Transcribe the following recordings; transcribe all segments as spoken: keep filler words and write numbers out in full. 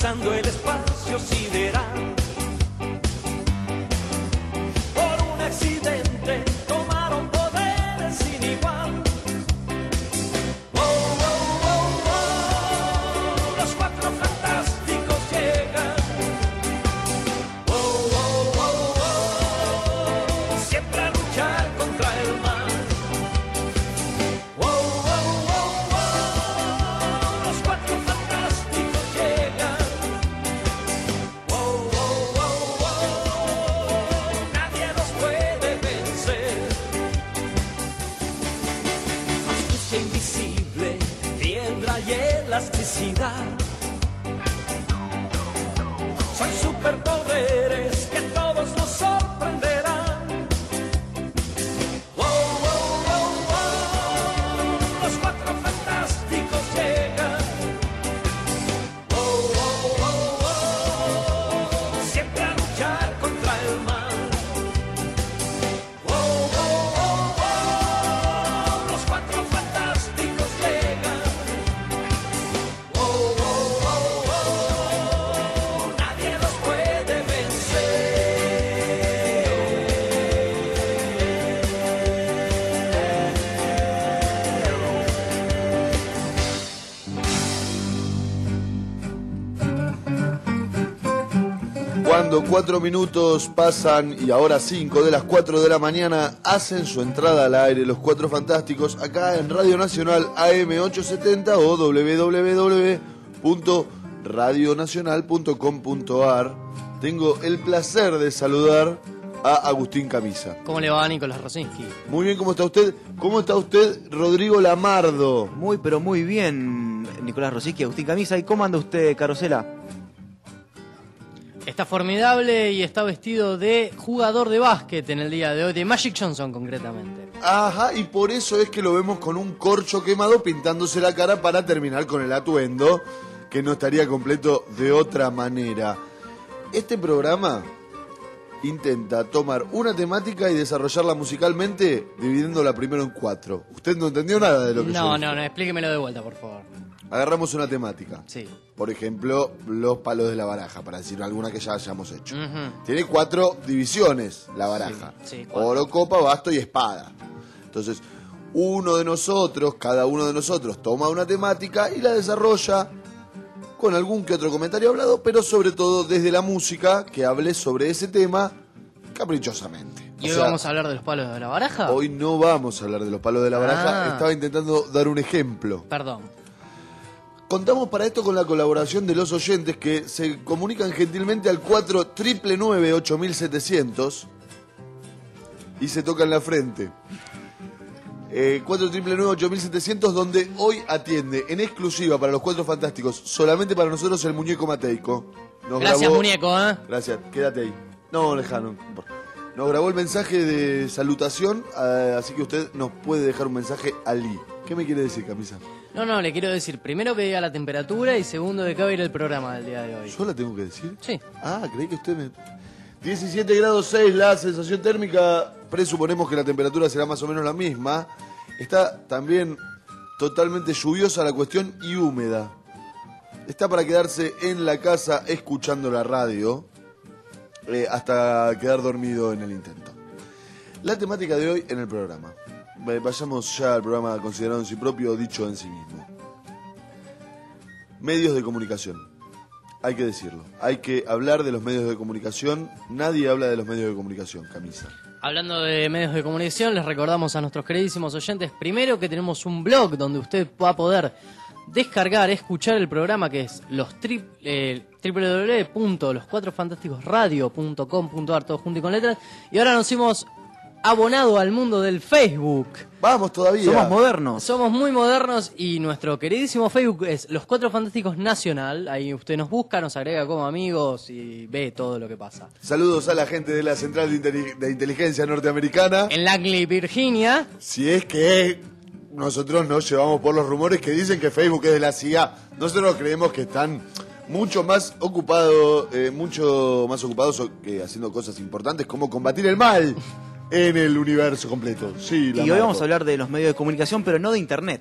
cruzando el espacio sideral. Por un accidente tomaron poderes sin igual. Oh, oh, oh, oh, los cuatro fantásticos llegan. Oh, oh, oh, oh, siempre a luchar contra el mal. Oh, oh, oh, oh, los cuatro fantásticos llegan. Oh, oh, oh, oh, nadie los puede vencer. Astucia invisible, piedra y elasticidad. Son superpoderes que todos nos sorprenderán. Oh, oh, oh, oh, los cuatro fantásticos llegan. Oh, oh, oh, oh, siempre a luchar contra el mal. Oh, oh, oh, oh, los cuatro fantásticos llegan. Oh, oh, oh, oh, nadie los puede vencer. Cuando cuatro minutos pasan y ahora cinco de las cuatro de la mañana, hacen su entrada al aire los Cuatro Fantásticos acá en Radio Nacional A M ochocientos setenta o doble u doble u doble u punto radio nacional punto com punto a r. Tengo el placer de saludar a Agustín Camisa. ¿Cómo le va, Nicolás Rosinski? Muy bien, ¿cómo está usted? ¿Cómo está usted, Rodrigo Lamardo? Muy, pero muy bien, Nicolás Rosinski, Agustín Camisa. ¿Y cómo anda usted, Carosela? Está formidable y está vestido de jugador de básquet en el día de hoy, de Magic Johnson concretamente. Ajá, y por eso es que lo vemos con un corcho quemado pintándose la cara para terminar con el atuendo, que no estaría completo de otra manera. Este programa intenta tomar una temática y desarrollarla musicalmente, dividiéndola primero en cuatro. Usted no entendió nada de lo que yo No, dije. no, no, explíquemelo de vuelta, por favor. Agarramos una temática. Sí. Por ejemplo, los palos de la baraja, para decir alguna que ya hayamos hecho. Ujú. Tiene cuatro divisiones la baraja. Sí, sí, cuatro. Oro, copa, basto y espada. Entonces, uno de nosotros, cada uno de nosotros, toma una temática y la desarrolla con algún que otro comentario hablado, pero sobre todo desde la música, que hable sobre ese tema caprichosamente. ¿Y O hoy sea, vamos a hablar de los palos de la baraja? hoy no vamos a hablar de los palos de la baraja. Ah. Estaba intentando dar un ejemplo. Perdón. Contamos para esto con la colaboración de los oyentes que se comunican gentilmente al cuatro nueve nueve nueve ocho mil setecientos y se tocan la frente. Eh, cuatro nueve nueve nueve ocho mil setecientos, donde hoy atiende en exclusiva para los Cuatro Fantásticos, solamente para nosotros, el muñeco Mateico. Nos Gracias, grabó- muñeco, ¿eh? Gracias, quédate ahí. No, lejano. Nos grabó el mensaje de salutación, eh, así que usted nos puede dejar un mensaje allí. ¿Qué me quiere decir, Camisa? No, no, le quiero decir, primero que diga la temperatura y segundo de qué va a ir el programa del día de hoy. ¿Yo la tengo que decir? Sí. Ah, creí que usted me... diecisiete grados seis la sensación térmica, presuponemos que la temperatura será más o menos la misma. Está también totalmente lluviosa la cuestión y húmeda. Está para quedarse en la casa escuchando la radio eh, hasta quedar dormido en el intento. La temática de hoy en el programa. Eh, Vayamos ya al programa considerado en sí propio, dicho en sí mismo. Medios de comunicación. Hay que decirlo. Hay que hablar de los medios de comunicación. Nadie habla de los medios de comunicación, Camisa. Hablando de medios de comunicación, les recordamos a nuestros queridísimos oyentes, primero que tenemos un blog donde usted va a poder descargar, escuchar el programa, que es los tri, eh, doble u doble u doble u punto los cuatro fantásticos radio punto com punto a r, todo junto y con letras. Y ahora nos hemos abonado al mundo del Facebook. Vamos todavía. Somos modernos. Somos muy modernos y nuestro queridísimo Facebook es Los Cuatro Fantásticos Nacional. Ahí usted nos busca, nos agrega como amigos y ve todo lo que pasa. Saludos a la gente de la Central de, Inteli- de Inteligencia Norteamericana. En Langley, Virginia. Si es que nosotros nos llevamos por los rumores que dicen que Facebook es de la C I A. Nosotros creemos que están mucho más ocupados, eh, mucho más ocupados que haciendo cosas importantes como combatir el mal en el universo completo. Sí, la Y hoy vamos marco. a hablar de los medios de comunicación, pero no de internet.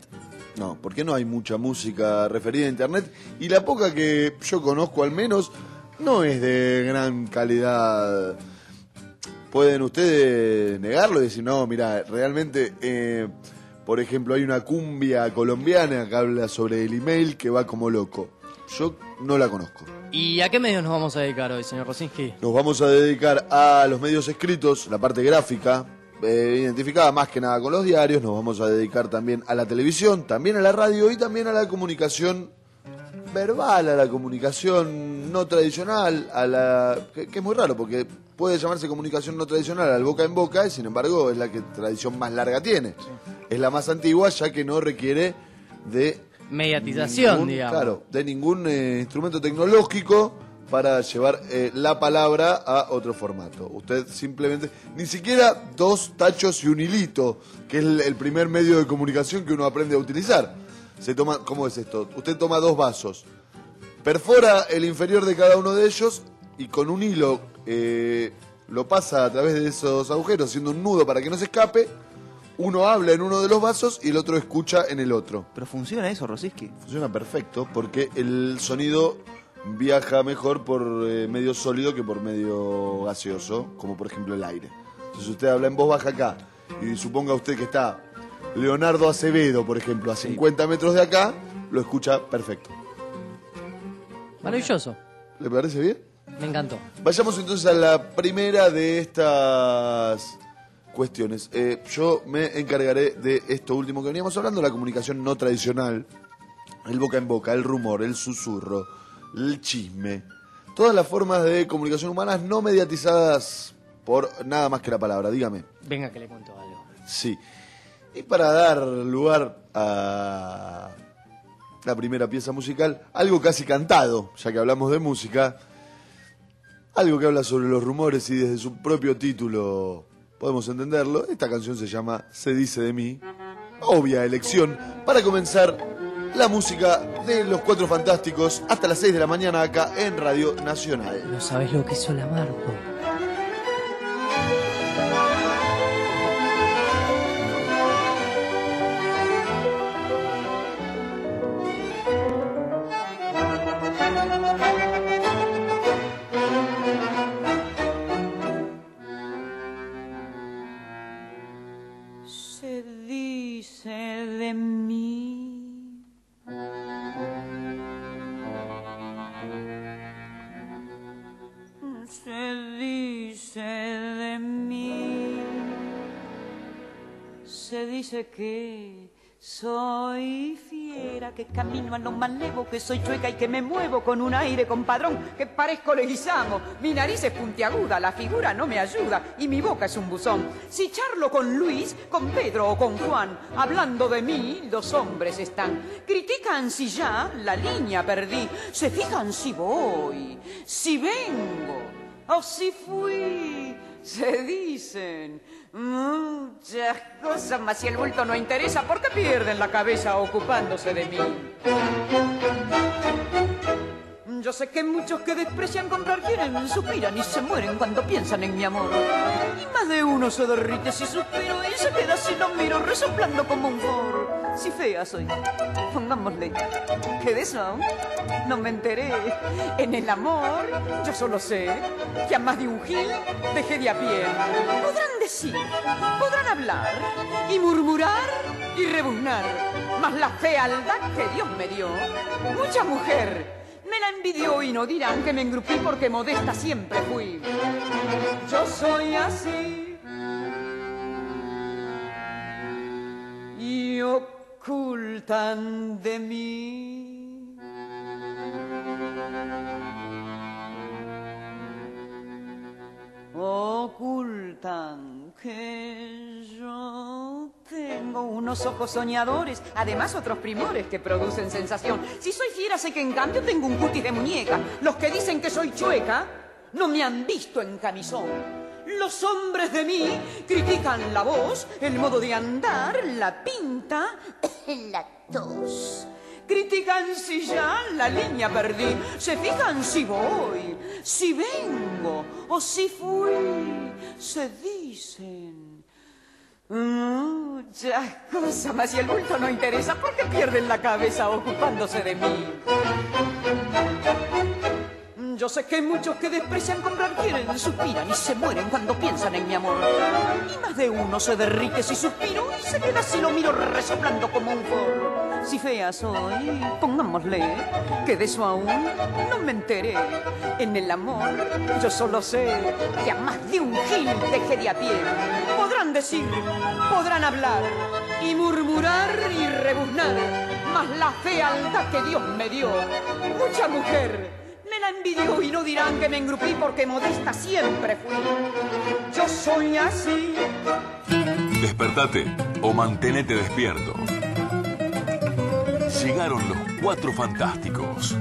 No, porque no hay mucha música referida a internet y la poca que yo conozco al menos no es de gran calidad. Pueden ustedes negarlo y decir, no, mira, realmente, eh, por ejemplo, hay una cumbia colombiana que habla sobre el email que va como loco. Yo no la conozco. ¿Y a qué medios nos vamos a dedicar hoy, señor Rosinski? Nos vamos a dedicar a los medios escritos, la parte gráfica, eh, identificada más que nada con los diarios. Nos vamos a dedicar también a la televisión, también a la radio y también a la comunicación verbal, a la comunicación no tradicional, a la que, que es muy raro porque puede llamarse comunicación no tradicional al boca en boca y sin embargo es la que tradición más larga tiene. Sí. Es la más antigua ya que no requiere de mediatización, ningún, digamos. Claro, de ningún eh, instrumento tecnológico para llevar eh, la palabra a otro formato. Usted simplemente, ni siquiera dos tachos y un hilito, que es el, el primer medio de comunicación que uno aprende a utilizar. Se toma, ¿cómo es esto? Usted toma dos vasos, perfora el inferior de cada uno de ellos y con un hilo eh, lo pasa a través de esos agujeros, haciendo un nudo para que no se escape. Uno habla en uno de los vasos y el otro escucha en el otro. ¿Pero funciona eso, Rosinski? Funciona perfecto porque el sonido viaja mejor por eh, medio sólido que por medio gaseoso, como por ejemplo el aire. Entonces usted habla en voz baja acá y suponga usted que está Leonardo Acevedo, por ejemplo, a sí. cincuenta metros de acá, lo escucha perfecto. Maravilloso. ¿Le parece bien? Me encantó. Vayamos entonces a la primera de estas cuestiones. Eh, yo me encargaré de esto último que veníamos hablando, la comunicación no tradicional, el boca en boca, el rumor, el susurro, el chisme, todas las formas de comunicación humanas no mediatizadas por nada más que la palabra. Dígame. Venga que le cuento algo. Sí. Y para dar lugar a la primera pieza musical, algo casi cantado, ya que hablamos de música, algo que habla sobre los rumores y desde su propio título podemos entenderlo. Esta canción se llama Se dice de mí. Obvia elección para comenzar la música de Los Cuatro Fantásticos hasta las seis de la mañana acá en Radio Nacional. No sabes lo que hizo la Marco. Se dice de mí, se dice de mí, se dice que soy fiera, que camino a lo malevo, que soy chueca y que me muevo con un aire compadrón, que parezco Leguizamo, mi nariz es puntiaguda, la figura no me ayuda y mi boca es un buzón. Si charlo con Luis, con Pedro o con Juan, hablando de mí, los hombres están. Critican si ya la línea perdí, se fijan si voy, si vengo o si fui. Se dicen muchas cosas, mas si el bulto no interesa, ¿por qué pierden la cabeza ocupándose de mí? Yo sé que muchos que desprecian comprar quieren, suspiran y se mueren cuando piensan en mi amor. Y más de uno se derrite si suspiro y se queda si lo miro resoplando como un foro. Si fea soy, pongámosle que de eso no me enteré. En el amor yo solo sé que a más de un gil dejé de a pie. Podrán decir, podrán hablar y murmurar y rebuznar, mas la fealdad que Dios me dio, mucha mujer me la envidió y no dirán que me engrupí porque modesta siempre fui. Yo soy así y ocultan de mí. Ocultan que yo tengo unos ojos soñadores, además otros primores que producen sensación. Si soy fiera sé que en cambio tengo un cutis de muñeca. Los que dicen que soy chueca no me han visto en camisón. Los hombres de mí critican la voz, el modo de andar, la pinta, la tos. Critican si ya la línea perdí, se fijan si voy, si vengo o si fui. Se dicen Muchas cosas más y el bulto no interesa porque pierden la cabeza ocupándose de mí. Yo sé que hay muchos que desprecian comprar, quieren, suspiran y se mueren cuando piensan en mi amor. Y más de uno se derrite si suspiro y se queda si lo miro resoplando como un forro. Si fea soy, pongámosle, que de eso aún no me enteré. En el amor yo solo sé que a más de un gil dejé de a pie. Podrán decir, podrán hablar y murmurar y rebuznar, mas la fealdad que Dios me dio, mucha mujer me la envidió y no dirán que me engrupí porque modesta siempre fui. Yo soy así. Despertate o mantenete despierto. Llegaron los Cuatro Fantásticos.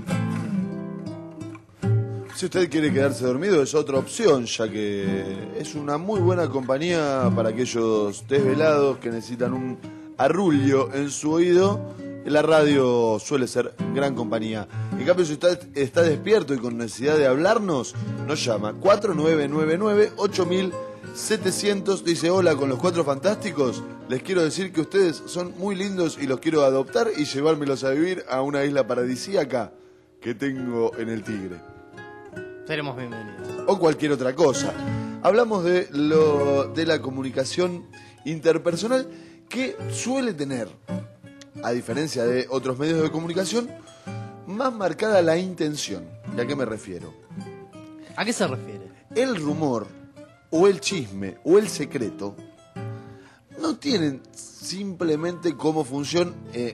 Si usted quiere quedarse dormido es otra opción, ya que es una muy buena compañía para aquellos desvelados que necesitan un arrullo en su oído. La radio suele ser gran compañía. En cambio, si usted está despierto y con necesidad de hablarnos, nos llama cuatro nueve nueve nueve ocho mil setecientos. Dice: hola, con los Cuatro Fantásticos les quiero decir que ustedes son muy lindos y los quiero adoptar y llevármelos a vivir a una isla paradisíaca que tengo en el Tigre. Seremos bienvenidos. O cualquier otra cosa. Hablamos de, lo, de la comunicación interpersonal que suele tener, a diferencia de otros medios de comunicación, más marcada la intención. ¿Y a qué me refiero? ¿A qué se refiere? El rumor, o el chisme, o el secreto, no tienen simplemente como función, eh,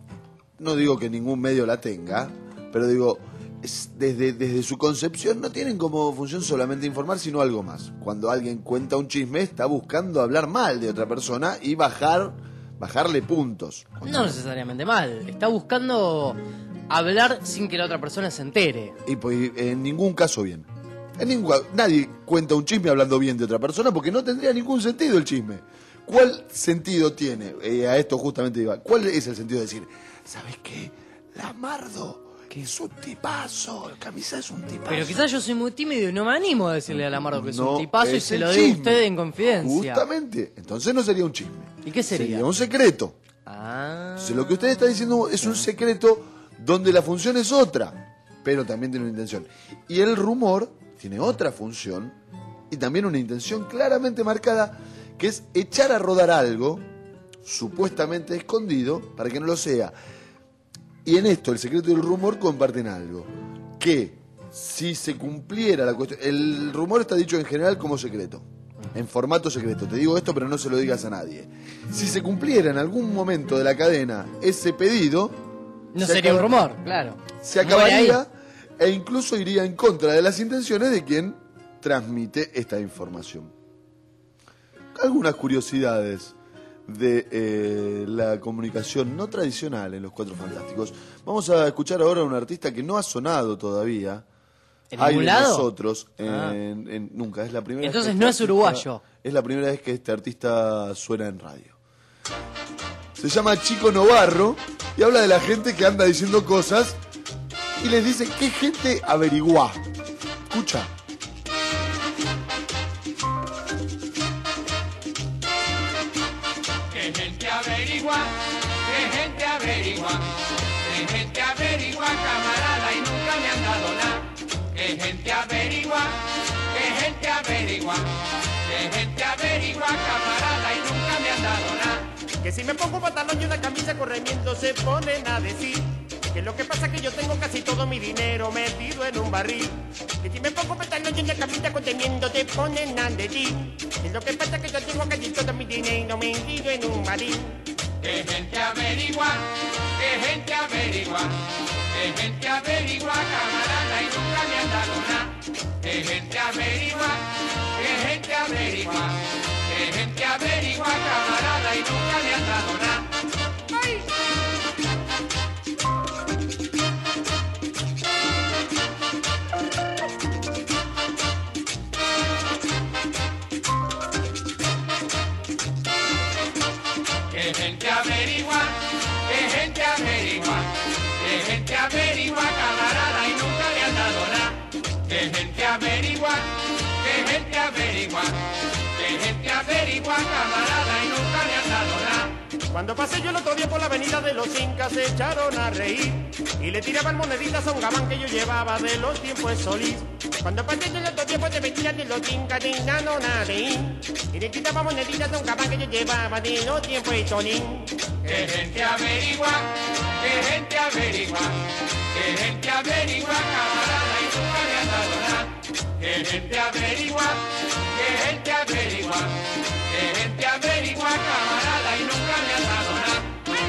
no digo que ningún medio la tenga, pero digo, es desde, desde su concepción no tienen como función solamente informar, sino algo más. Cuando alguien cuenta un chisme, está buscando hablar mal de otra persona y bajar... bajarle puntos. No necesariamente mal. Está buscando hablar sin que la otra persona se entere. Y pues en ningún caso bien. En ningún, nadie cuenta un chisme hablando bien de otra persona porque no tendría ningún sentido el chisme. ¿Cuál sentido tiene? Eh, a esto justamente iba. ¿Cuál es el sentido de decir, ¿sabes qué? Lamardo es un tipazo, el camisa es un tipazo. Pero quizás yo soy muy tímido y no me animo a decirle a Lamardo que es No un tipazo y es se el lo digo a chisme. usted en confidencia. Justamente. Entonces no sería un chisme. ¿Y qué sería? Sería un secreto. Ah. Entonces, lo que usted está diciendo es un secreto donde la función es otra, pero también tiene una intención. Y el rumor tiene otra función y también una intención claramente marcada, que es echar a rodar algo supuestamente escondido para que no lo sea. Y en esto, el secreto y el rumor comparten algo, que si se cumpliera la cuestión... El rumor está dicho en general como secreto, en formato secreto. Te digo esto, pero no se lo digas a nadie. Si se cumpliera en algún momento de la cadena ese pedido... No se sería acaba- un rumor, claro. Se Muere acabaría ahí. e incluso iría en contra de las intenciones de quien transmite esta información. Algunas curiosidades de eh, la comunicación no tradicional en los Cuatro Fantásticos. Vamos a escuchar ahora a un artista que no ha sonado todavía. ¿En Hay ningún de lado? nosotros, en, Ah. en- nunca, es la primera Entonces vez que no este es uruguayo. Es la primera vez que este artista suena en radio. Se llama Chico Novarro y habla de la gente que anda diciendo cosas y les dice qué gente averiguá. Escucha. Que gente averigua, que gente averigua, que gente averigua, camarada, y nunca me han dado nada. Que gente averigua, que gente averigua, que gente averigua, camarada, y nunca me han dado nada. Que si me pongo un pantalón y una camisa con remiendo se ponen a decir que lo que pasa es que yo tengo casi todo mi dinero metido en un barril. Que si me pongo un pantalón y una camisa con remiendo te ponen a decir que lo que pasa es que yo tengo casi todo mi dinero metido en un barril. Que gente averigua, que gente averigua, que gente averigua, camarada, y nunca me han dado nada. Que gente averigua, que gente averigua, que gente averigua, camarada, y nunca me han dado nada. ¡Ay! Que gente averigua, que gente averigua, que gente averigua, camarada, y nunca le han dado nada. Que gente averigua, que gente averigua, es gente averigua, camarada, y nunca le han dado nada. Cuando pasé yo el otro día por la avenida de los Incas se echaron a reír y le tiraban moneditas a un gabán que yo llevaba de los tiempos de Solís. Cuando pasé yo el otro día por la avenida de los Incas de nano nadie y le tiraban moneditas a un gabán que yo llevaba de los tiempos de Solís. Que gente averigua, que gente averigua, que gente averigua, camarada, y nunca le han dado nada. Que gente averigua, que gente averigua, que gente averigua, camarada, y nunca le han dado nada.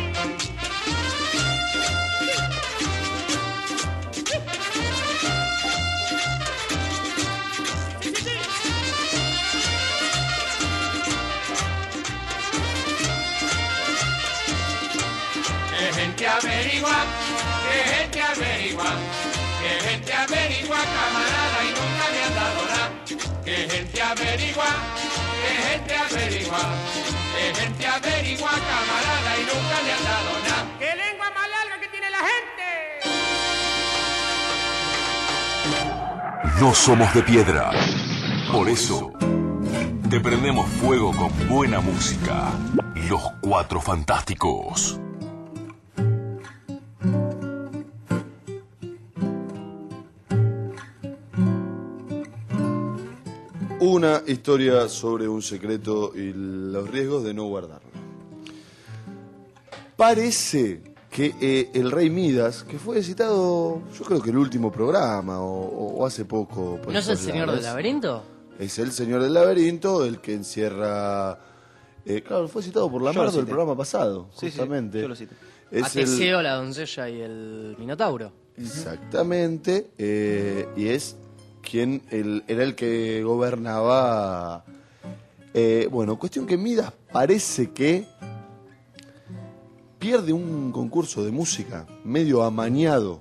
Que gente averigua, que gente averigua, que gente averigua, camarada, y nunca le han dado nada. Que gente averigua, que gente averigua, que gente averigua, camarada, y nunca le han dado nada. ¡Qué lengua más larga que tiene la gente! No somos de piedra. Por eso, te prendemos fuego con buena música. Los Cuatro Fantásticos. Una historia sobre un secreto y los riesgos de no guardarlo. Parece que eh, el rey Midas, que fue citado, yo creo que el último programa o, o hace poco. por ¿No es el estos señor lados, del laberinto? Es el señor del laberinto, el que encierra... eh, claro, fue citado por Yo lo Lamardo el cité. programa pasado, Sí, sí, justamente. yo lo cité. Es A Teseo, la doncella y el Minotauro. Exactamente, eh, y es quien el- era el que gobernaba. Eh, bueno, cuestión que Midas parece que pierde un concurso de música medio amañado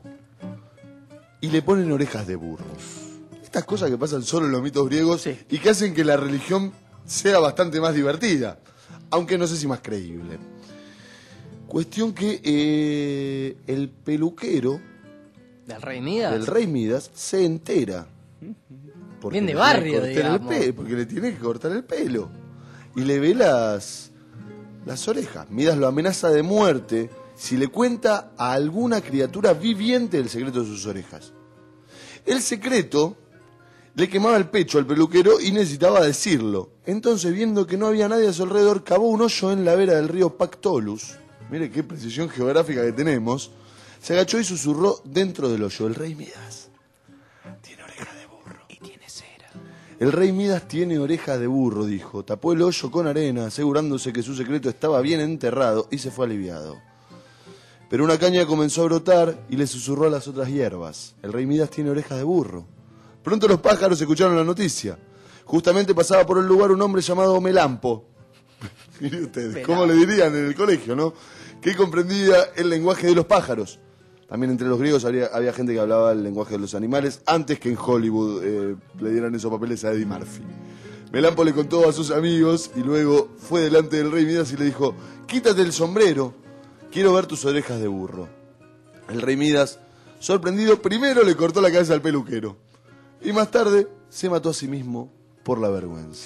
y le ponen orejas de burro. Estas cosas que pasan solo en los mitos griegos Sí. y que hacen que la religión sea bastante más divertida, aunque no sé si más creíble. Cuestión que eh, el peluquero ¿Del rey Midas? del rey Midas se entera. Porque Bien de le barrio, tiene que cortar el digamos. pe- porque le tiene que cortar el pelo. Y le ve las, las orejas. Midas lo amenaza de muerte si le cuenta a alguna criatura viviente el secreto de sus orejas. El secreto le quemaba el pecho al peluquero y necesitaba decirlo. Entonces, viendo que no había nadie a su alrededor, cavó un hoyo en la vera del río Pactolus. Mire qué precisión geográfica que tenemos. Se agachó y susurró dentro del hoyo: el rey Midas tiene oreja de burro. Y tiene cera. El rey Midas tiene oreja de burro, dijo. Tapó el hoyo con arena, asegurándose que su secreto estaba bien enterrado, y se fue aliviado. Pero una caña comenzó a brotar y le susurró a las otras hierbas: el rey Midas tiene orejas de burro. Pronto los pájaros escucharon la noticia. Justamente pasaba por el lugar un hombre llamado Melampo. Mire ustedes, ¿cómo le dirían en el colegio, no? Que comprendía el lenguaje de los pájaros. También entre los griegos había, había gente que hablaba el lenguaje de los animales antes que en Hollywood eh, le dieran esos papeles a Eddie Murphy. Melampo le contó a sus amigos y luego fue delante del rey Midas y le dijo: quítate el sombrero, quiero ver tus orejas de burro. El rey Midas, sorprendido, primero le cortó la cabeza al peluquero y más tarde se mató a sí mismo por la vergüenza.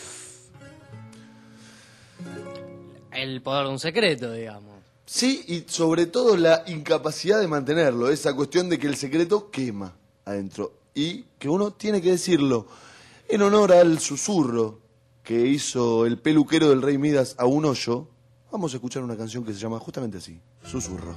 El poder de un secreto, digamos. Sí, y sobre todo la incapacidad de mantenerlo, esa cuestión de que el secreto quema adentro y que uno tiene que decirlo. En honor al susurro que hizo el peluquero del rey Midas a un hoyo, vamos a escuchar una canción que se llama justamente así: Susurro.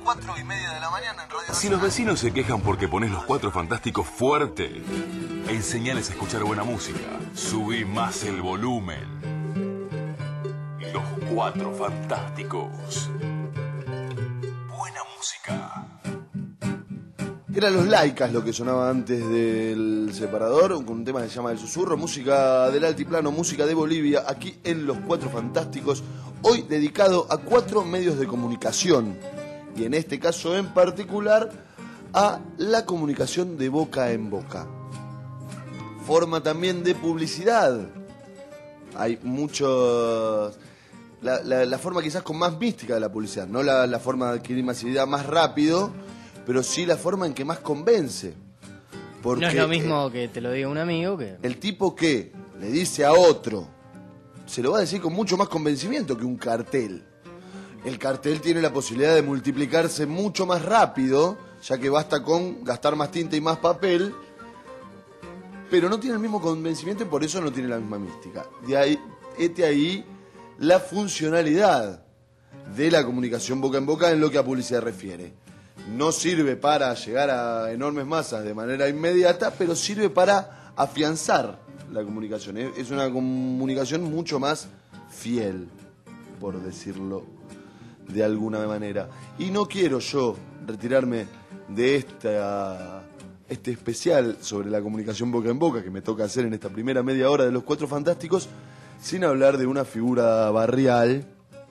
cuatro y media de la mañana en Radio Si los vecinos se quejan porque pones Los Cuatro Fantásticos fuerte, enseñales a escuchar buena música. Subí más el volumen. Los Cuatro Fantásticos. Buena música. Eran los Laicas lo que sonaba antes del separador, con un tema que se llama El Susurro, música del altiplano, música de Bolivia, aquí en Los Cuatro Fantásticos, hoy dedicado a cuatro medios de comunicación, y en este caso en particular a la comunicación de boca en boca. Forma también de publicidad. Hay muchos... La, la, la forma quizás con más mística de la publicidad, no la, la forma de adquirir masividad más rápido, pero sí la forma en que más convence. Porque no es lo mismo que te lo diga un amigo que... El tipo que le dice a otro, se lo va a decir con mucho más convencimiento que un cartel. El cartel tiene la posibilidad de multiplicarse mucho más rápido, ya que basta con gastar más tinta y más papel, pero no tiene el mismo convencimiento y por eso no tiene la misma mística. De ahí, este ahí la funcionalidad de la comunicación boca en boca en lo que a publicidad refiere. No sirve para llegar a enormes masas de manera inmediata, pero sirve para afianzar la comunicación. Es una comunicación mucho más fiel, por decirlo de alguna manera. Y no quiero yo retirarme de esta, este especial sobre la comunicación boca en boca que me toca hacer en esta primera media hora de Los Cuatro Fantásticos sin hablar de una figura barrial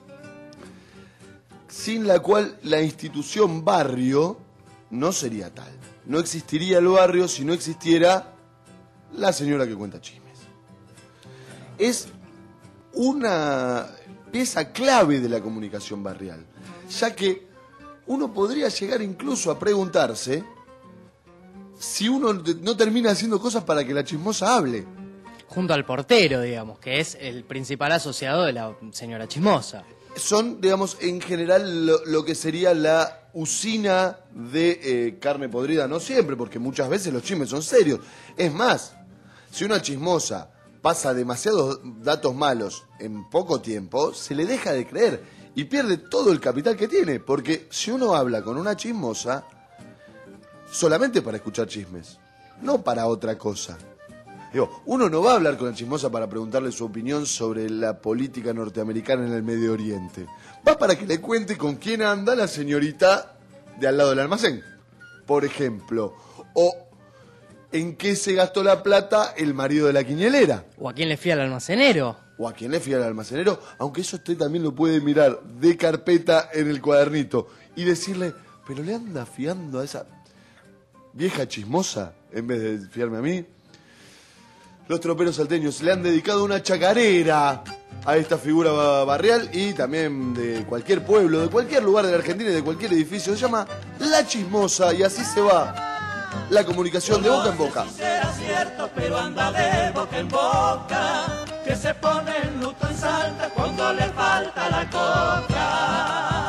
sin la cual la institución barrio no sería tal. No existiría el barrio si no existiera la señora que cuenta chismes. Es una pieza clave de la comunicación barrial, ya que uno podría llegar incluso a preguntarse si uno no termina haciendo cosas para que la chismosa hable. Junto al portero, digamos, que es el principal asociado de la señora chismosa. Son, digamos, en general lo, lo que sería la usina de eh, carne podrida, no siempre, porque muchas veces los chismes son serios. Es más, si una chismosa pasa demasiados datos malos en poco tiempo, se le deja de creer y pierde todo el capital que tiene, porque si uno habla con una chismosa, solamente para escuchar chismes, no para otra cosa. Digo, uno no va a hablar con la chismosa para preguntarle su opinión sobre la política norteamericana en el Medio Oriente. Va para que le cuente con quién anda la señorita de al lado del almacén, por ejemplo. O en qué se gastó la plata el marido de la quinielera. O a quién le fía al almacenero. O a quién le fía al almacenero. Aunque eso usted también lo puede mirar de carpeta en el cuadernito y decirle, pero le anda fiando a esa vieja chismosa en vez de fiarme a mí. Los troperos salteños le han dedicado una chacarera a esta figura barrial y también de cualquier pueblo, de cualquier lugar de la Argentina y de cualquier edificio. Se llama La Chismosa y así se va la comunicación de boca en boca. No sé si será cierto, pero anda de boca en boca, que se pone el luto en Salta cuando le falta la coca.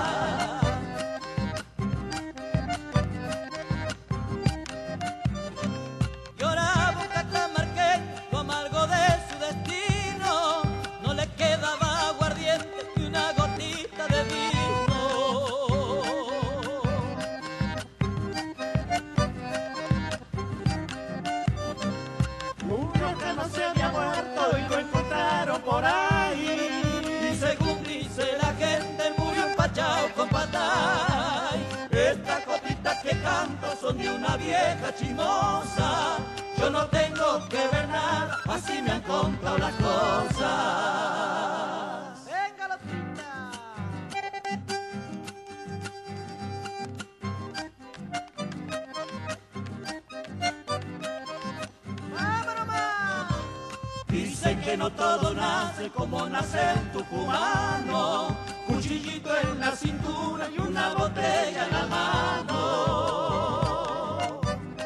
Por ahí, y según dice la gente, murió empachado con patay. Estas copitas que canto son de una vieja chismosa. Yo no tengo que ver nada, así me han contado las cosas. ¡Venga la tinta! Dicen que no todo nace como nace el tucumano, cuchillito en la cintura y una botella en la mano.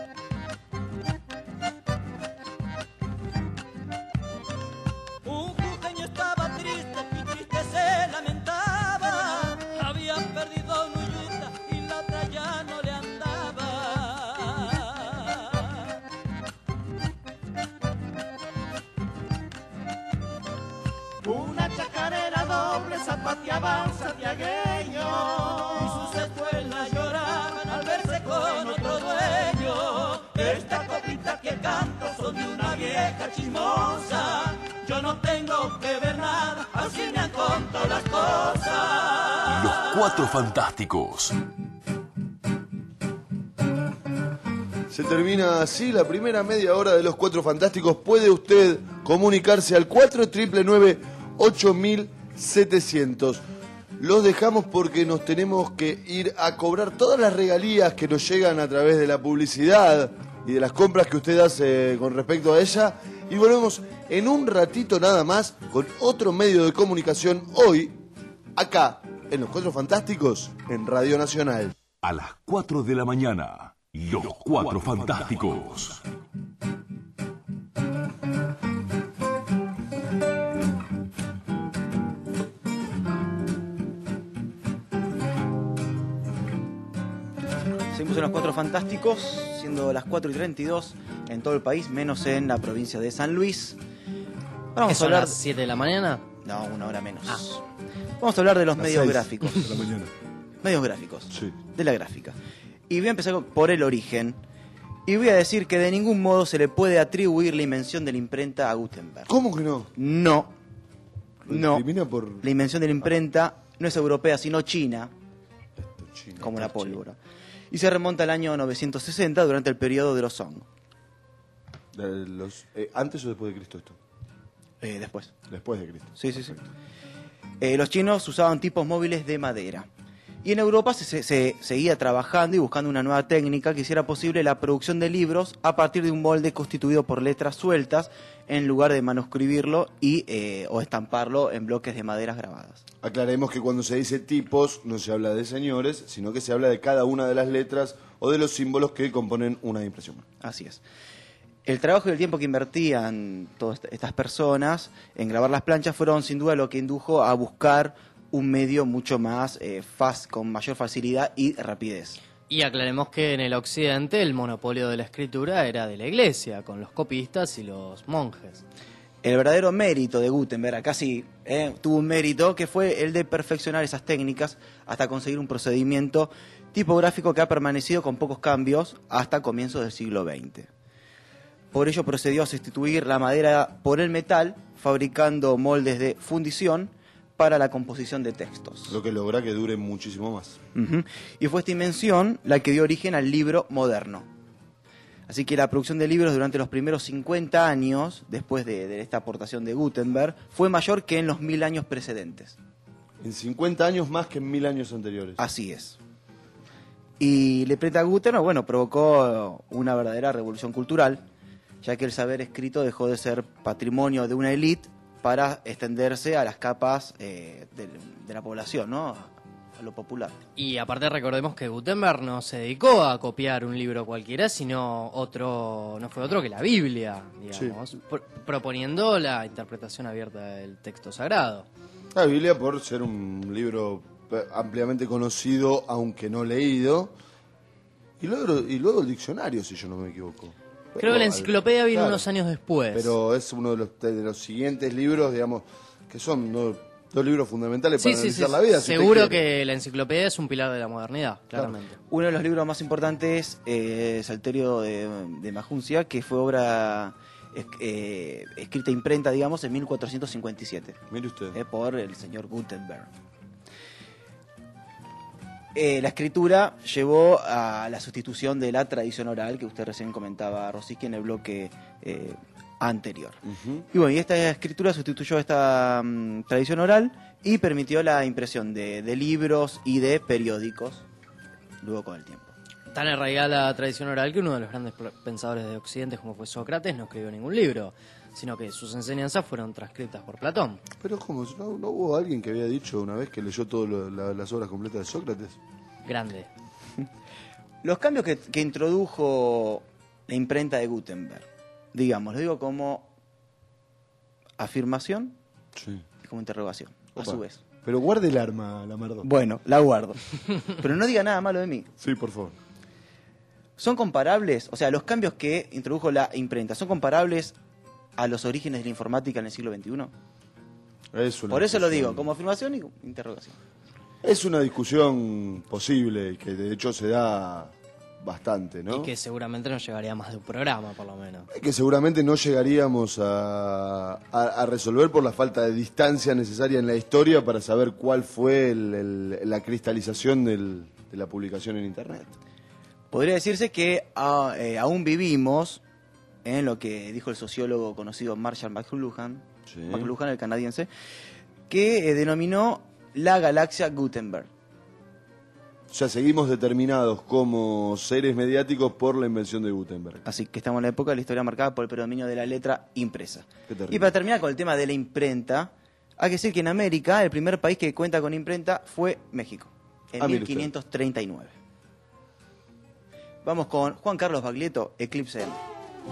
Un jujeño estaba triste y triste se lamentaba, había perdido una uyuta y la otra ya no le andaba. Una chacarera doble zapateaba un santiagueño y sus escuelas son de una vieja chismosa. Yo no tengo que ver nada, así me han contado las cosas. Los Cuatro Fantásticos. Se termina así la primera media hora de Los Cuatro Fantásticos. Puede usted comunicarse al cuatro nueve nueve ocho setecientos. Los dejamos porque nos tenemos que ir a cobrar todas las regalías que nos llegan a través de la publicidad y de las compras que usted hace con respecto a ella. Y volvemos en un ratito nada más con otro medio de comunicación hoy, acá, en Los Cuatro Fantásticos, en Radio Nacional. A las cuatro de la mañana, Los Cuatro Fantásticos. Seguimos en Los Cuatro Fantásticos, siendo las cuatro y treinta y dos en todo el país, menos en la provincia de San Luis. Vamos a ¿Son hablar... las siete de la mañana? No, una hora menos. Ah. Vamos a hablar de los Las medios seis gráficos. de la mañana. Medios gráficos. Sí. De la gráfica. Y voy a empezar por el origen. Y voy a decir que de ningún modo se le puede atribuir la invención de la imprenta a Gutenberg. ¿Cómo que no? No. Lo No. discrimina por... La invención de la imprenta no es europea, sino china, China, como la está chino. pólvora. Y se remonta al año novecientos sesenta, durante el periodo de los Song. De los- eh, ¿Antes o después de Cristo esto? Eh, después. Después de Cristo. Sí, sí, sí. Eh, los chinos usaban tipos móviles de madera. Y en Europa se, se- se seguía trabajando y buscando una nueva técnica que hiciera posible la producción de libros a partir de un molde constituido por letras sueltas, en lugar de manuscribirlo y eh, o estamparlo en bloques de maderas grabadas. Aclaremos que cuando se dice tipos no se habla de señores, sino que se habla de cada una de las letras o de los símbolos que componen una impresión. Así es. El trabajo y el tiempo que invertían todas est- estas personas en grabar las planchas fueron sin duda lo que indujo a buscar un medio mucho más eh, faz- con mayor facilidad y rapidez. Y aclaremos que en el occidente el monopolio de la escritura era de la iglesia, con los copistas y los monjes. El verdadero mérito de Gutenberg, acá sí, eh, tuvo un mérito que fue el de perfeccionar esas técnicas hasta conseguir un procedimiento tipográfico que ha permanecido con pocos cambios hasta comienzos del siglo veinte. Por ello procedió a sustituir la madera por el metal, fabricando moldes de fundición para la composición de textos. Lo que logra que dure muchísimo más. Ujú. Y fue esta invención la que dio origen al libro moderno. Así que la producción de libros durante los primeros cincuenta años, después de, de esta aportación de Gutenberg, fue mayor que en los mil años precedentes. En cincuenta años más que en mil años anteriores. Así es. Y la imprenta Gutenberg, bueno, provocó una verdadera revolución cultural, ya que el saber escrito dejó de ser patrimonio de una élite para extenderse a las capas eh, de, de la población, ¿no? A lo popular. Y aparte recordemos que Gutenberg no se dedicó a copiar un libro cualquiera, sino otro, no fue otro que la Biblia, digamos, pro- proponiendo la interpretación abierta del texto sagrado. La Biblia, por ser un libro eh, ampliamente conocido, aunque no leído. Y luego, y luego el diccionario, si yo no me equivoco. Creo Pero, que la enciclopedia vino claro, unos años después. Pero es uno de los, de los siguientes libros, digamos, que son dos, dos libros fundamentales sí, para sí, sí, analizar la vida. si usted seguro quiere. que la enciclopedia es un pilar de la modernidad, claramente. Uno de los libros más importantes eh, es Salterio de, de Majuncia, que fue obra es- eh, escrita e imprenta, digamos, en mil cuatrocientos cincuenta y siete, Mire usted. eh, por el señor Gutenberg. Eh, la escritura llevó a la sustitución de la tradición oral, que usted recién comentaba, Rosicky, en el bloque eh, anterior. Ujú. Y bueno, y esta escritura sustituyó esta mm, tradición oral y permitió la impresión de, de libros y de periódicos, luego con el tiempo. Tan arraigada la tradición oral que uno de los grandes pro- pensadores de Occidente, como fue Sócrates, no escribió ningún libro, sino que sus enseñanzas fueron transcritas por Platón. Pero ¿cómo? ¿No, no hubo alguien que había dicho una vez que leyó todas la, las obras completas de Sócrates? Grande. Los cambios que, que introdujo la imprenta de Gutenberg, digamos, lo digo como afirmación Sí. y como interrogación, a Opa. su vez. Pero guarde el arma, Lamardo. Bueno, la guardo. Pero no diga nada malo de mí. Sí, por favor. ¿Son comparables? O sea, los cambios que introdujo la imprenta, ¿son comparables a los orígenes de la informática en el siglo veintiuno? Es una Por eso lo discusión. digo, como afirmación y como interrogación. Es una discusión posible que de hecho se da bastante, ¿no? Y que seguramente nos llevaría más de un programa, por lo menos. Que seguramente no llegaríamos a, a, a resolver por la falta de distancia necesaria en la historia para saber cuál fue el, el, la cristalización del, de la publicación en Internet. Podría decirse que a, eh, aún vivimos en lo que dijo el sociólogo conocido Marshall McLuhan, Sí. McLuhan, el canadiense, que eh, denominó la galaxia Gutenberg. O sea, seguimos determinados como seres mediáticos por la invención de Gutenberg. Así que estamos en la época de la historia marcada por el predominio de la letra impresa. Qué terrible. Y para terminar con el tema de la imprenta, hay que decir que en América el primer país que cuenta con imprenta fue México, en Ah, mire mil quinientos treinta y nueve. Vamos con Juan Carlos Baglietto, Eclipse M.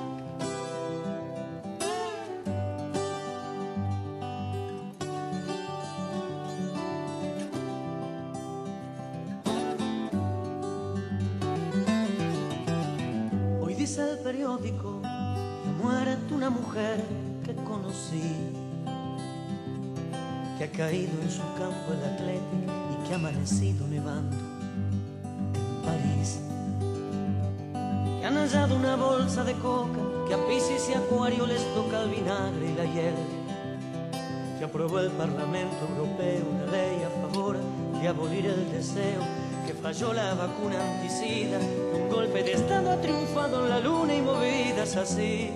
Hoy dice el periódico que ha muerto una mujer que conocí, que ha caído en su campo el Atlético y que ha amanecido nevando en París. Que han hallado una bolsa de coca, que a Piscis y Acuario les toca el vinagre y la hiel. Que aprobó el Parlamento Europeo una ley a favor de abolir el deseo. Que falló la vacuna anticida, un golpe de estado ha triunfado en la luna y movidas así.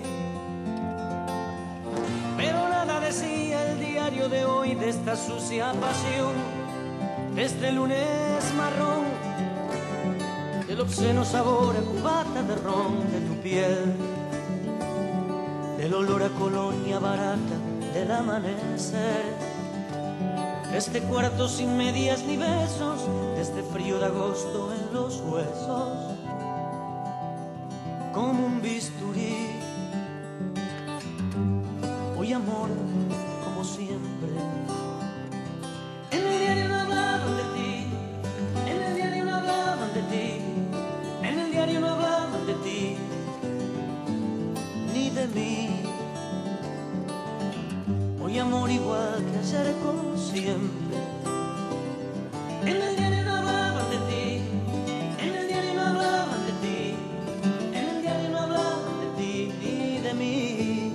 Pero nada decía el diario de hoy de esta sucia pasión, de este lunes marrón, del obsceno sabor a cubata de ron de tu piel, del olor a colonia barata del amanecer, de este cuarto sin medias ni besos, de este frío de agosto en los huesos, como un bisturí. Hoy amor, como siempre, en el diario no hablaban de ti, en el diario no hablaban de ti, en el diario no hablaban de ti, ni de mí. Hoy amor igual que ayer como siempre, en el diario no hablaban de ti, en el diario no hablaban de ti, en el diario no hablaban de ti ni de mí.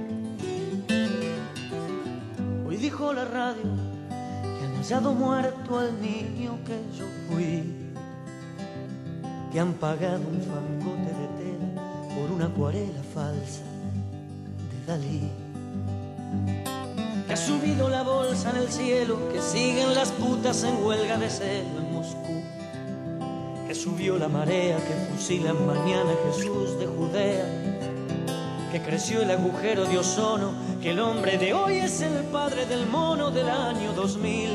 Hoy dijo la radio que han hallado muerto al niño que yo fui, que han pagado un fangote de tela por una acuarela falsa de Dalí, que ha subido la bolsa en el cielo, que siguen las putas en huelga de celo en Moscú, que subió la marea, que fusilan mañana a Jesús de Judea, que creció el agujero de ozono, que el hombre de hoy es el padre del mono del año dos mil.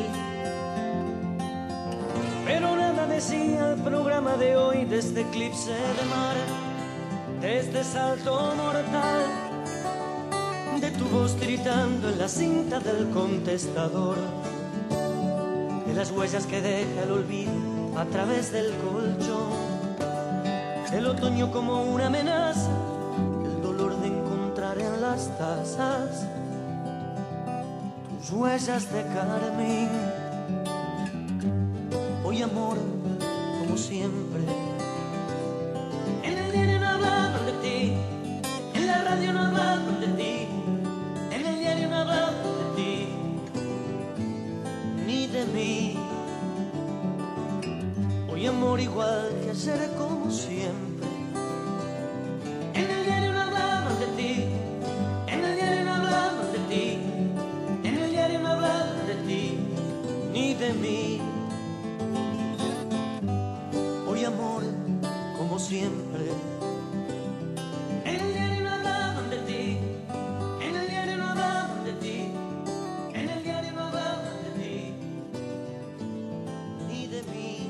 Pero nada decía el programa de hoy de este eclipse de mar, de este salto mortal, de tu voz tiritando en la cinta del contestador, de las huellas que deja el olvido a través del colchón, el otoño como una amenaza, el dolor de encontrar en las tazas tus huellas de carmín. Hoy amor, como siempre, en el diario no hablaban de ti, en la radio no hablaban de ti, en el diario no hablaban de ti, ni de mí. Hoy amor igual que ayer como siempre, en el diario no hablaban de ti, en el diario no hablaban de ti, en el diario no hablaban de ti, ni de mí. Hoy amor, como siempre, en el diario no hablaban de ti, en el diario no hablaban de ti, en el diario no hablaban de ti, ni de mí.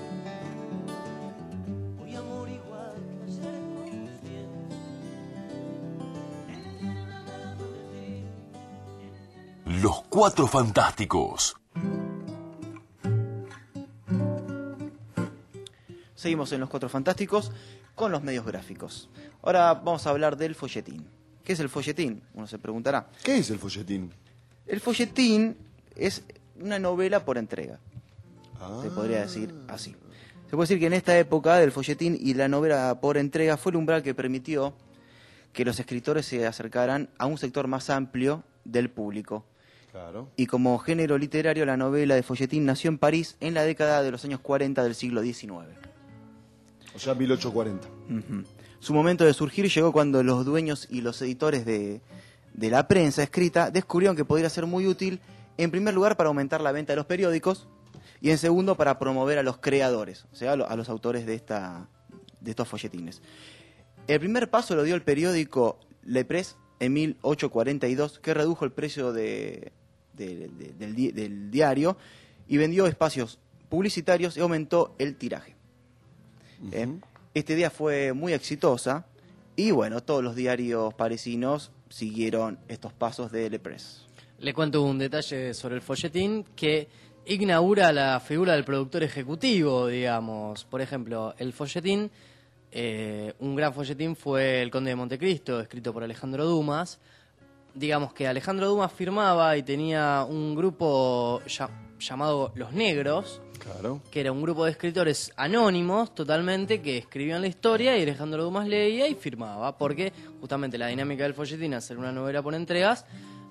Hoy amor igual que ayer como siempre, en el diario no hablaban de ti. Los Cuatro Fantásticos. Seguimos en Los Cuatro Fantásticos con los medios gráficos. Ahora vamos a hablar del folletín. ¿Qué es el folletín? Uno se preguntará. ¿Qué es el folletín? El folletín es una novela por entrega. Ah. Se podría decir así. Se puede decir que en esta época del folletín y la novela por entrega fue el umbral que permitió que los escritores se acercaran a un sector más amplio del público. Claro. Y como género literario, la novela de folletín nació en París en la década de los años cuarenta del siglo diecinueve. O sea, mil ochocientos cuarenta. Uh-huh. Su momento de surgir llegó cuando los dueños y los editores de, de la prensa escrita descubrieron que podría ser muy útil, en primer lugar, para aumentar la venta de los periódicos y en segundo, para promover a los creadores, o sea, a los autores de, esta, de estos folletines. El primer paso lo dio el periódico Le Presse en mil ochocientos cuarenta y dos, que redujo el precio de, de, de, del, di, del diario y vendió espacios publicitarios y aumentó el tiraje. Uh-huh. ¿Eh? Este día fue muy exitosa y bueno, todos los diarios parisinos siguieron estos pasos de Le Presse. Le cuento un detalle sobre el folletín que inaugura la figura del productor ejecutivo, digamos. Por ejemplo, el folletín, eh, un gran folletín fue El Conde de Montecristo, escrito por Alejandro Dumas. Digamos que Alejandro Dumas firmaba y tenía un grupo ya, llamado Los Negros, claro, que era un grupo de escritores anónimos totalmente que escribían la historia y Alejandro Dumas leía y firmaba, porque justamente la dinámica del folletín, hacer una novela por entregas,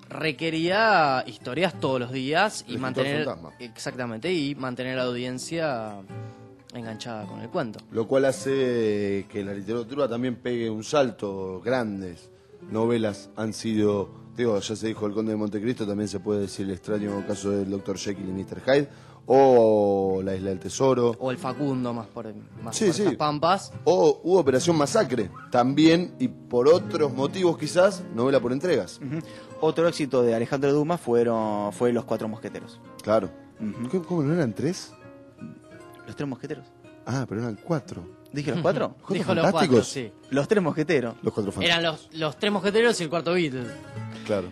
requería historias todos los días y el mantener fantasma. Exactamente, y mantener a la audiencia enganchada con el cuento. Lo cual hace que la literatura también pegue un salto. Grandes novelas han sido, digo, ya se dijo El Conde de Montecristo, también se puede decir El extraño caso del doctor Jekyll y mister Hyde, o La Isla del Tesoro, o El Facundo, más por, más sí, por sí. esas pampas. O hubo Operación Masacre, también, y por otros motivos quizás, novela por entregas. Uh-huh. Otro éxito de Alejandro Dumas fueron, fue Los Cuatro Mosqueteros. Claro. Uh-huh. ¿Cómo, ¿Cómo no eran tres? ¿Los Tres Mosqueteros? Ah, pero eran cuatro. ¿Dije los cuatro? ¿Cuatro Dijo los cuatro, fantásticos? sí. Los Tres Mosqueteros. Los cuatro fantásticos. Eran los, los tres mosqueteros y el cuarto Beatle. Claro.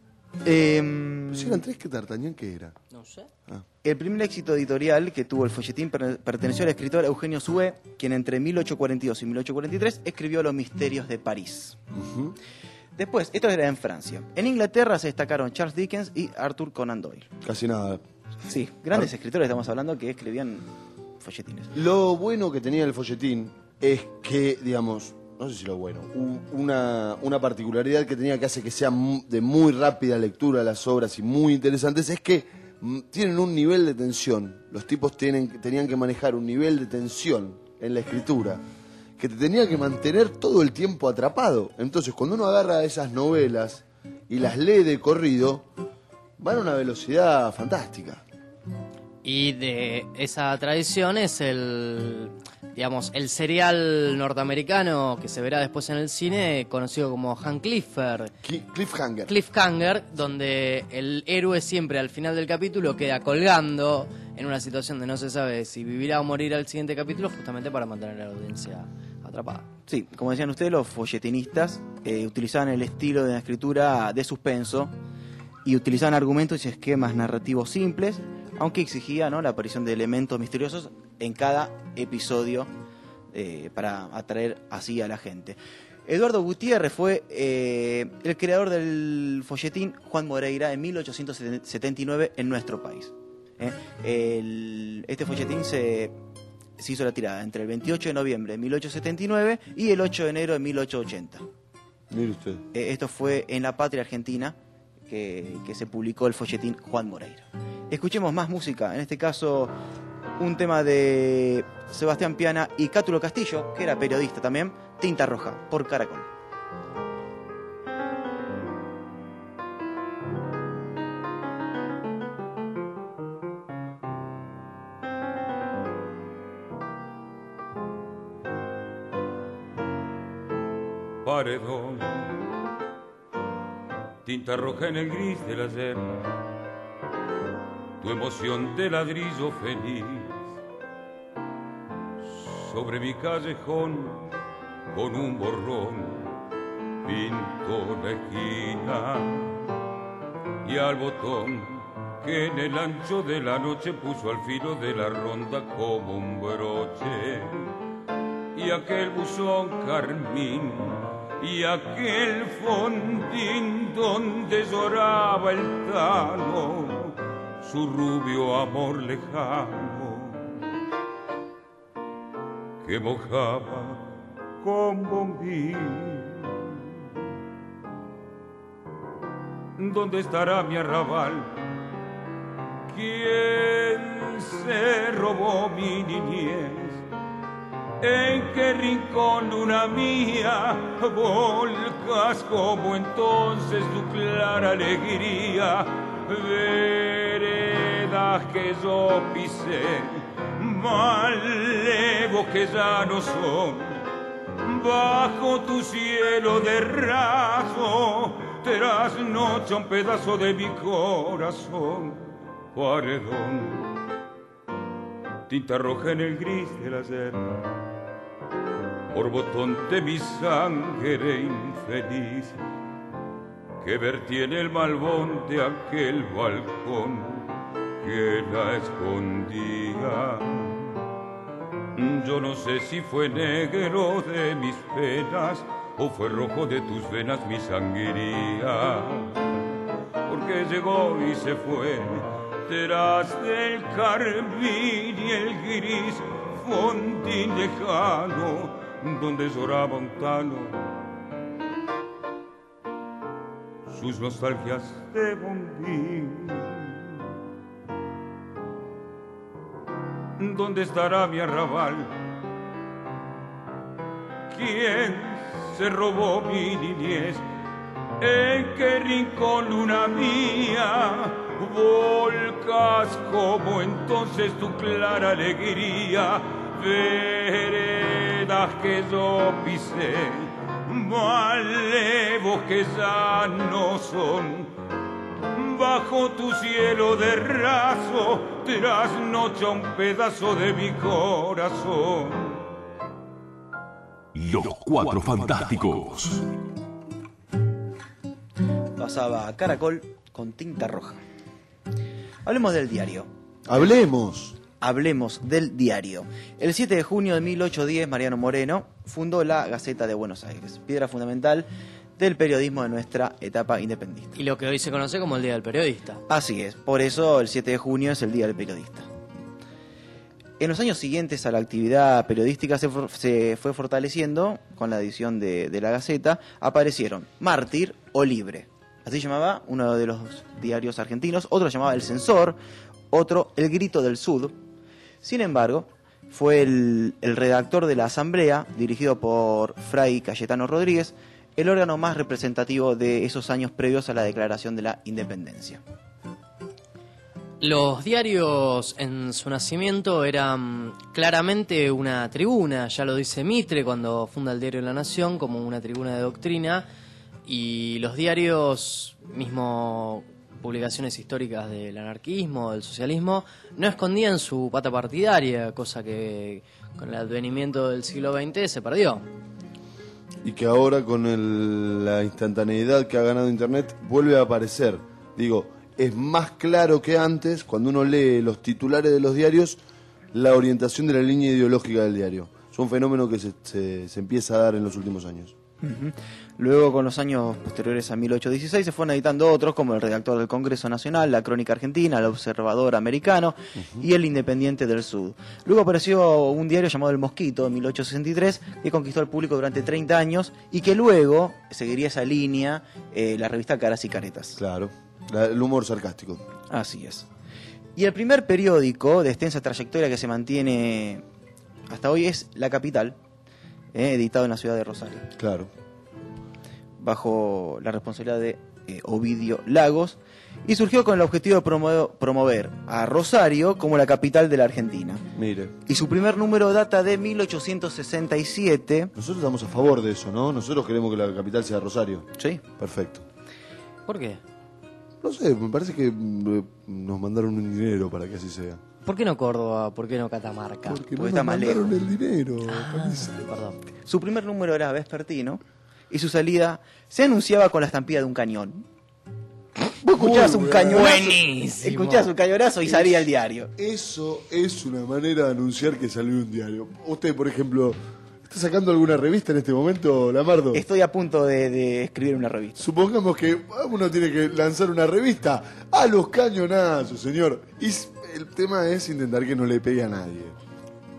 Eh, Si eran tres, ¿qué D'Artagnan qué era? No sé. Ah. El primer éxito editorial que tuvo el folletín per- perteneció al escritor Eugenio Sue, quien entre mil ochocientos cuarenta y dos y mil ochocientos cuarenta y tres escribió Los Misterios de París. Uh-huh. Después, esto era en Francia. En Inglaterra se destacaron Charles Dickens y Arthur Conan Doyle. Casi nada. Sí, grandes Ar- escritores estamos hablando que escribían folletines. Lo bueno que tenía el folletín es que, digamos, no sé si lo bueno, u- una, una particularidad que tenía que hace que sea mu- de muy rápida lectura las obras y muy interesantes es que mm, tienen un nivel de tensión. Los tipos tienen, tenían que manejar un nivel de tensión en la escritura que te tenía que mantener todo el tiempo atrapado. Entonces, cuando uno agarra esas novelas y las lee de corrido, van a una velocidad fantástica. Y de esa tradición es el, digamos, el serial norteamericano que se verá después en el cine, conocido como Han Clifford. Cli- Cliffhanger. Cliffhanger, donde el héroe siempre al final del capítulo queda colgando en una situación de no se sabe si vivirá o morirá al siguiente capítulo, justamente para mantener a la audiencia atrapada. Sí, como decían ustedes, los folletinistas eh, utilizaban el estilo de la escritura de suspenso y utilizaban argumentos y esquemas narrativos simples, aunque exigía, ¿no?, la aparición de elementos misteriosos en cada episodio eh, para atraer así a la gente. Eduardo Gutiérrez fue eh, el creador del folletín Juan Moreira en mil ochocientos setenta y nueve en nuestro país. ¿eh? El, este folletín se, se hizo la tirada entre el veintiocho de noviembre de mil ochocientos setenta y nueve y el ocho de enero de mil ochocientos ochenta. Mire usted. Eh, esto fue en La Patria Argentina que, que se publicó el folletín Juan Moreira. Escuchemos más música, en este caso un tema de Sebastián Piana y Cátulo Castillo, que era periodista también, Tinta Roja, por Caracol. Paredón, tinta roja en el gris de la yerba, tu emoción de ladrillo feliz. Sobre mi callejón, con un borrón, pinto la esquina y al botón que en el ancho de la noche puso al filo de la ronda como un broche. Y aquel buzón carmín y aquel fondín donde lloraba el tano su rubio amor lejano. que mojaba con bombín. ¿Dónde estará mi arrabal? ¿Quién se robó mi niñez? ¿En qué rincón, luna mía, volcas como entonces tu clara alegría? Veredas que yo pisé, malevos que ya no son, bajo tu cielo de raso, trasnocha un pedazo de mi corazón. Paredón, tinta roja en el gris del ayer, borbotón de mi sangre infeliz, que vertí en el malvón de aquel balcón que la escondía. Yo no sé si fue negro de mis penas o fue rojo de tus venas mi sangría, porque llegó y se fue tras del carmín y el gris fondín lejano donde lloraba un tano sus nostalgias de bombín. ¿Dónde estará mi arrabal? ¿Quién se robó mi niñez? ¿En qué rincón, luna mía, volcas como entonces tu clara alegría? Veredas que yo pisé, malevos que ya no son, bajo tu cielo de raso, trasnocha un pedazo de mi corazón. Los Cuatro Fantásticos. Pasaba Caracol con tinta roja. Hablemos del diario. Hablemos. Hablemos del diario. El siete de junio de mil ochocientos diez, Mariano Moreno fundó la Gaceta de Buenos Aires, piedra fundamental del periodismo de nuestra etapa independentista. Y lo que hoy se conoce como el Día del Periodista. Así es, por eso el siete de junio es el Día del Periodista. En los años siguientes a la actividad periodística se, for, se fue fortaleciendo con la edición de, de la Gaceta. Aparecieron Mártir o Libre, así llamaba uno de los diarios argentinos, otro llamaba El Censor, otro El Grito del Sud. Sin embargo, fue el, el redactor de la Asamblea, dirigido por Fray Cayetano Rodríguez, el órgano más representativo de esos años previos a la Declaración de la Independencia. Los diarios en su nacimiento eran claramente una tribuna, ya lo dice Mitre cuando funda el diario La Nación, como una tribuna de doctrina, y los diarios, mismo publicaciones históricas del anarquismo, del socialismo, no escondían su pata partidaria, cosa que con el advenimiento del siglo veinte se perdió. Y que ahora con el, la instantaneidad que ha ganado Internet vuelve a aparecer. Digo, es más claro que antes, cuando uno lee los titulares de los diarios, la orientación de la línea ideológica del diario. Es un fenómeno que se, se, se empieza a dar en los últimos años. Uh-huh. Luego, con los años posteriores a mil ochocientos dieciséis, se fueron editando otros, como el Redactor del Congreso Nacional, la Crónica Argentina, el Observador Americano uh-huh. y el Independiente del Sud. Luego apareció un diario llamado El Mosquito, en mil ochocientos sesenta y tres, que conquistó al público durante treinta años y que luego seguiría esa línea, eh, la revista Caras y Caretas. Claro, la, el humor sarcástico. Así es. Y el primer periódico de extensa trayectoria que se mantiene hasta hoy es La Capital, eh, editado en la ciudad de Rosario. Claro. Bajo la responsabilidad de eh, Ovidio Lagos, y surgió con el objetivo de promover, promover a Rosario como la capital de la Argentina. Mire. Y su primer número data de mil ochocientos sesenta y siete. Nosotros estamos a favor de eso, ¿no? Nosotros queremos que la capital sea Rosario. Sí. Perfecto. ¿Por qué? No sé, me parece que eh, nos mandaron un dinero para que así sea. ¿Por qué no Córdoba? ¿Por qué no Catamarca? Porque, Porque no está nos más mandaron lejos. el dinero. Ah, perdón. Su primer número era vespertino y su salida se anunciaba con la estampida de un cañón. Vos escuchabas un cañonazo, Buenísimo. escuchabas un cañonazo y salía el diario. Eso es una manera de anunciar que salió un diario. Usted, por ejemplo, ¿está sacando alguna revista en este momento, Lamardo? Estoy a punto de, de escribir una revista. Supongamos que uno tiene que lanzar una revista a los cañonazos, señor. Y el tema es intentar que no le pegue a nadie.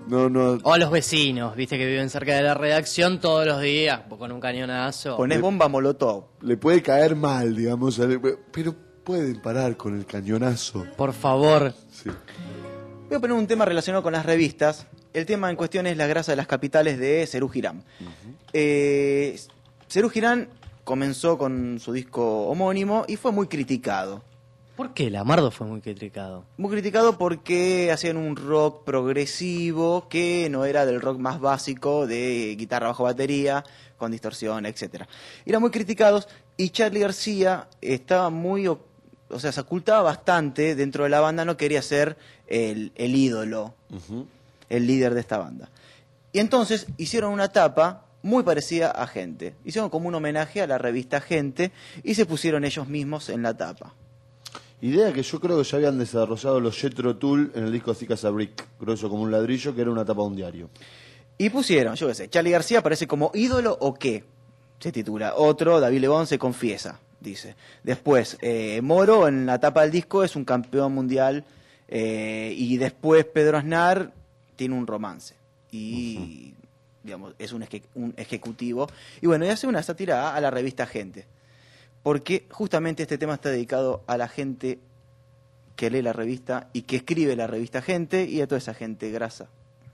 No, no. O a los vecinos, viste que viven cerca de la redacción todos los días, con un cañonazo. Ponés bomba molotov. Le puede caer mal, digamos, al- pero pueden parar con el cañonazo. Por favor. Sí. Voy a poner un tema relacionado con las revistas. El tema en cuestión es La grasa de las capitales de Serú Girán. Eh, Serú Girán comenzó con su disco homónimo y fue muy criticado. ¿Por qué? Lamardo fue muy criticado. Muy criticado porque hacían un rock progresivo que no era del rock más básico de guitarra bajo batería, con distorsión, etcétera. Eran muy criticados y Charly García estaba muy, o o sea, se ocultaba bastante dentro de la banda, no quería ser el, el ídolo, Ujú. el líder de esta banda. Y entonces hicieron una tapa muy parecida a Gente. Hicieron como un homenaje a la revista Gente y se pusieron ellos mismos en la tapa. Idea que yo creo que ya habían desarrollado los Jethro Tull en el disco Thick as a Brick, grueso como un ladrillo, que era una tapa de un diario. Y pusieron, yo qué sé, Charly García aparece como ídolo o qué, se titula. Otro, David Lebón se confiesa, dice. Después, eh, Moro en la tapa del disco es un campeón mundial. eh, y después Pedro Aznar tiene un romance. Y, uh-huh. digamos, es un, eje- un ejecutivo. Y bueno, y hace una sátira a la revista Gente. Porque justamente este tema está dedicado a la gente que lee la revista y que escribe la revista Gente y a toda esa gente grasa.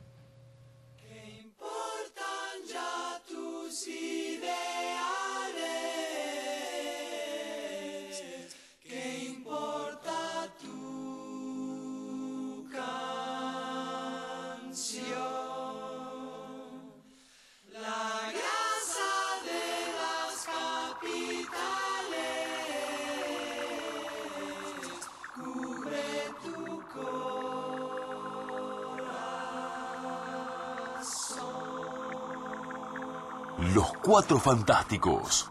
Los Cuatro Fantásticos.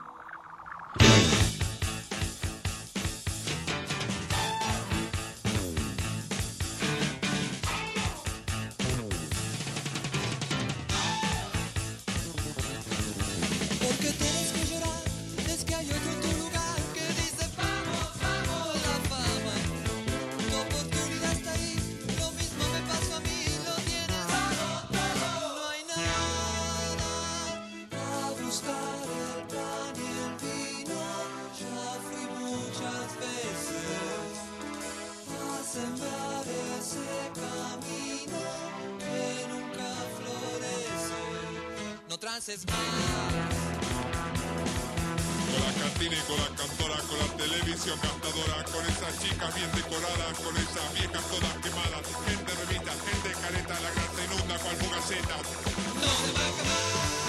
Porque tienes que llorar, es que hay otro en tu lugar que dice vamos, vamos, la fama. Tu oportunidad está ahí, lo mismo me pasó a mí, lo tienes todo, todo. No hay nada a buscar el pan y el vino. Ya fui muchas veces a sembrar ese camino que nunca florece. No trances más. Con la cantina y con la cantora, con la televisión captadora, con esas chicas bien decoradas, con esas viejas todas quemadas, gente revista, gente careta, la grasa inunda cual fugaceta. No se va a acabar,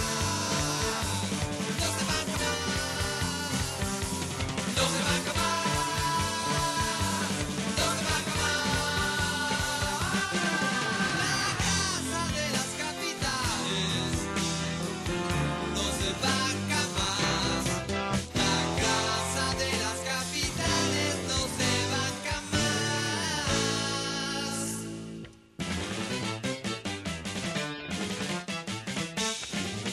no se va a acabar, no se va a acabar, no se va a acabar. La casa de las capitales no se va a acabar. La casa de las capitales no se va a acabar.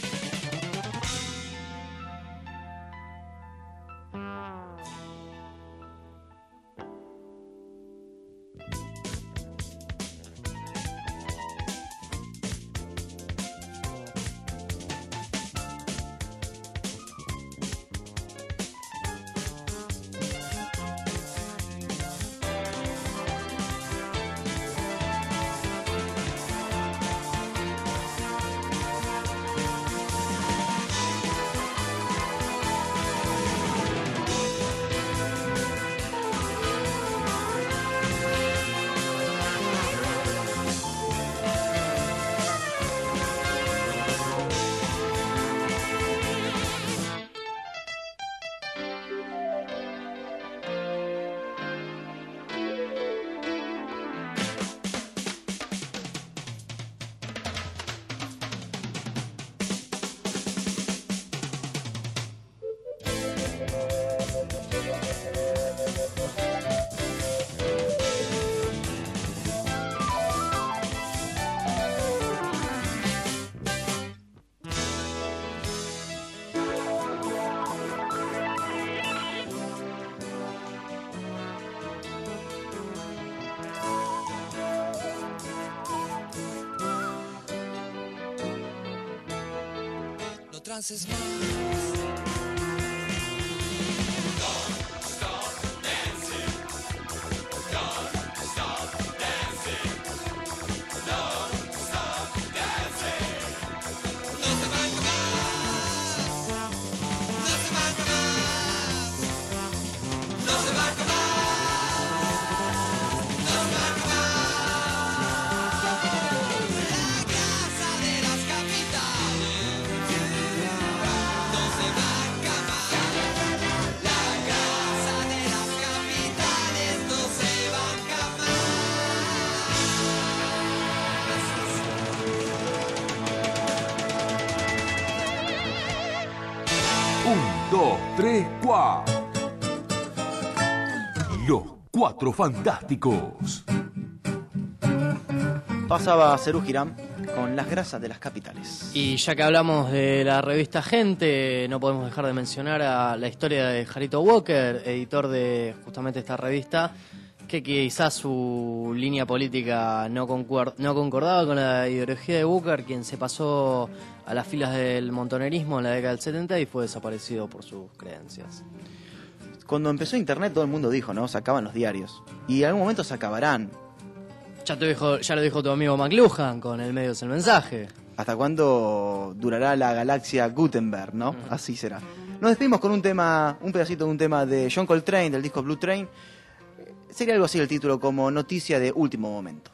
avances más. Dos, tres, cuatro. Los Cuatro Fantásticos. Pasaba Serú Girán con Las grasas de las capitales. Y ya que hablamos de la revista Gente, no podemos dejar de mencionar a la historia de Jarito Walker, editor de justamente esta revista, que quizás su línea política no, concuer- no concordaba con la ideología de Walker, quien se pasó a las filas del montonerismo en la década del setenta y fue desaparecido por sus creencias. Cuando empezó Internet todo el mundo dijo, ¿no? Se acaban los diarios. Y en algún momento se acabarán. Ya, te dijo, ya lo dijo tu amigo McLuhan con El medio es el mensaje. ¿Hasta cuándo durará la galaxia Gutenberg, no? Uh-huh. Así será. Nos despedimos con un tema, un pedacito de un tema de John Coltrane, del disco Blue Train. Sería algo así el título, como Noticia de Último Momento.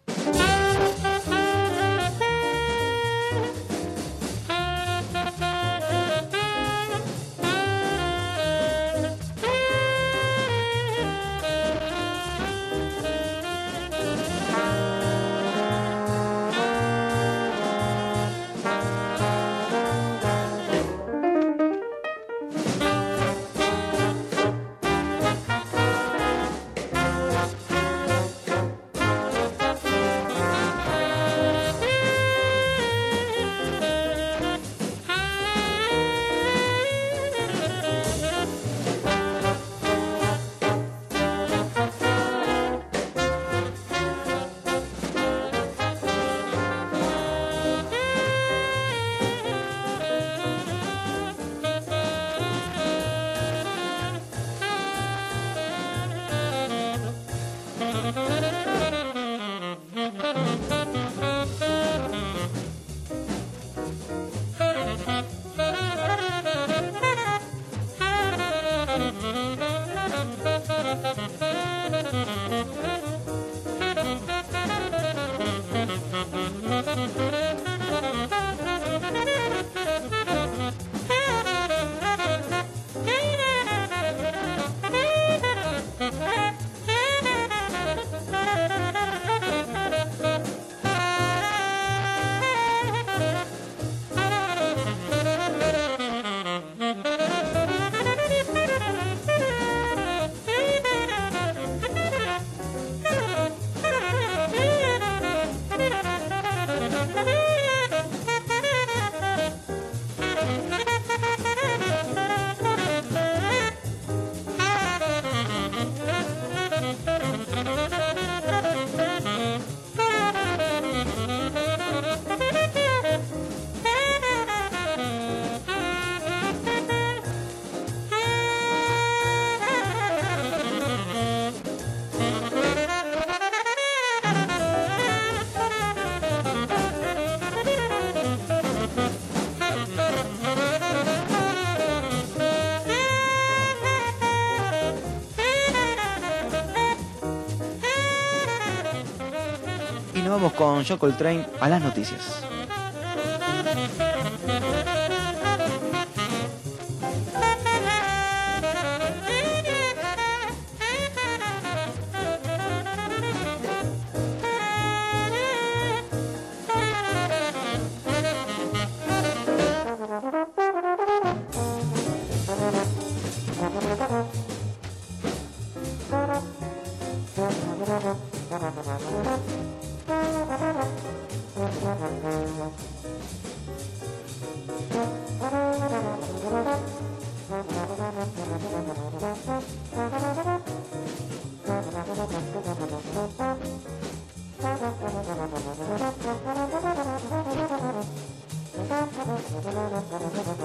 Vamos con John Coltrane a las noticias. Thank you.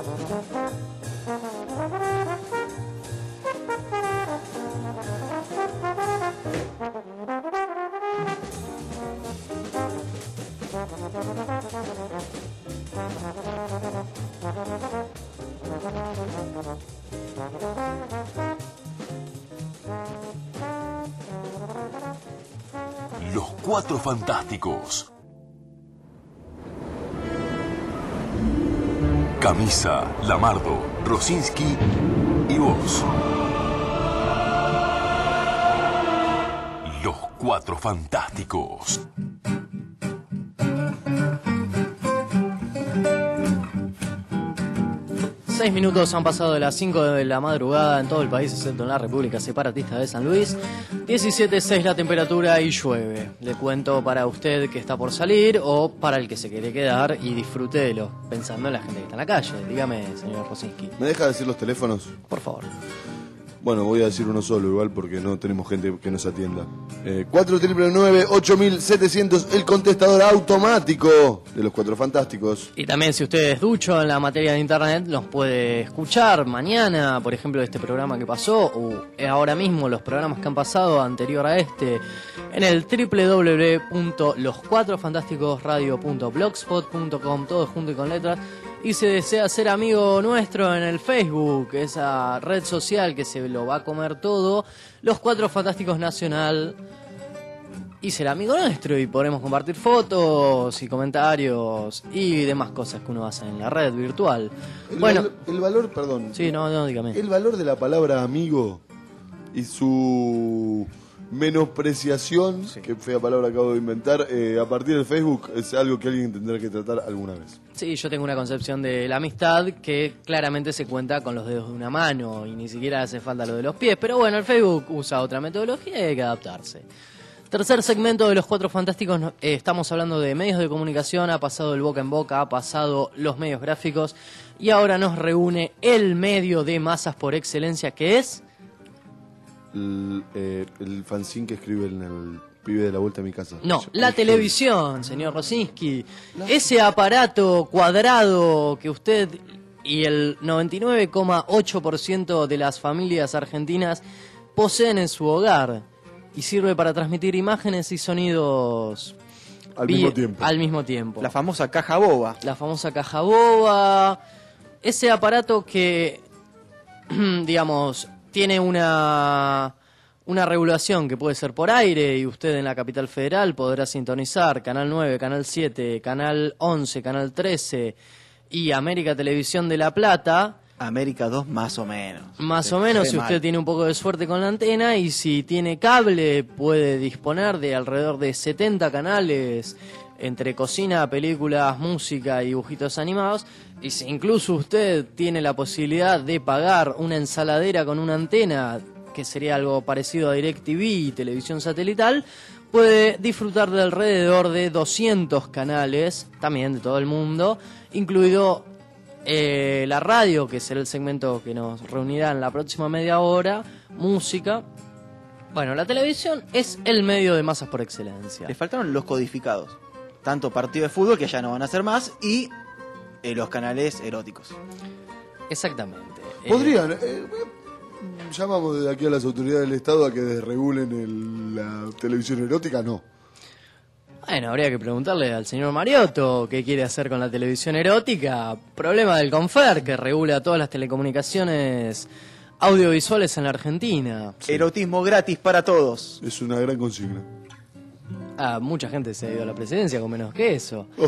Los Cuatro Fantásticos. Camisa, Lamardo, Rosinski y vos. Los Cuatro Fantásticos. Seis minutos han pasado de las cinco de la madrugada en todo el país, excepto en la República Separatista de San Luis. diecisiete punto seis la temperatura y llueve. Le cuento para usted que está por salir o para el que se quiere quedar y disfrútelo, pensando en la gente que está en la calle. Dígame, señor Rosinski. ¿Me deja decir los teléfonos? Por favor. Bueno, voy a decir uno solo igual porque no tenemos gente que nos atienda. Eh, cuatro nueve nueve, ocho siete cero cero, el contestador automático de los Cuatro Fantásticos. Y también si usted es ducho en la materia de internet, nos puede escuchar mañana, por ejemplo, este programa que pasó, o ahora mismo los programas que han pasado anterior a este, en el doble u doble u doble u punto los cuatro fantásticos radio punto blogspot punto com, todo junto y con letras. Y si desea ser amigo nuestro en el Facebook, esa red social que se lo va a comer todo, Los Cuatro Fantásticos Nacional, y ser amigo nuestro y podremos compartir fotos y comentarios y demás cosas que uno hace en la red virtual. El Bueno, val- el valor, perdón. sí, no, no, dígame. El valor de la palabra amigo y su menospreciación, que fea palabra acabo de inventar, eh, a partir del Facebook es algo que alguien tendrá que tratar alguna vez. Sí, yo tengo una concepción de la amistad que claramente se cuenta con los dedos de una mano y ni siquiera hace falta lo de los pies, pero bueno, el Facebook usa otra metodología y hay que adaptarse. Tercer segmento de Los Cuatro Fantásticos, no- eh, estamos hablando de medios de comunicación, ha pasado el boca en boca, ha pasado los medios gráficos y ahora nos reúne el medio de masas por excelencia que es... El, eh, el fanzine que escribe en el pibe de la vuelta a mi casa. No, Yo- la el- televisión, señor Rosinski. Ese aparato cuadrado que usted y el noventa y nueve coma ocho por ciento de las familias argentinas poseen en su hogar y sirve para transmitir imágenes y sonidos Al vi- mismo tiempo. al mismo tiempo. La famosa caja boba. La famosa caja boba. Ese aparato que, digamos, tiene una, una regulación que puede ser por aire y usted en la capital federal podrá sintonizar Canal nueve, Canal siete, Canal once, Canal trece y América Televisión de La Plata. América dos más o menos. Más o Re menos si mal. usted tiene un poco de suerte con la antena y si tiene cable puede disponer de alrededor de setenta canales entre cocina, películas, música y dibujitos animados. Y si incluso usted tiene la posibilidad de pagar una ensaladera con una antena, que sería algo parecido a DirecTV y televisión satelital, puede disfrutar de alrededor de doscientos canales, también de todo el mundo, incluido eh, la radio, que será el segmento que nos reunirá en la próxima media hora, música. Bueno, la televisión es el medio de masas por excelencia. Le faltaron los codificados. Tanto partido de fútbol, que ya no van a ser más, y eh, los canales eróticos. Exactamente. Podrían. eh, llamamos desde aquí a las autoridades del Estado a que desregulen el- la televisión erótica, no. Bueno, habría que preguntarle al señor Mariotto qué quiere hacer con la televisión erótica. Problema del Confer, que regula todas las telecomunicaciones audiovisuales en la Argentina. Erotismo gratis para todos. Es una gran consigna. Ah, mucha gente se ha ido a la presidencia con menos que eso. Oh.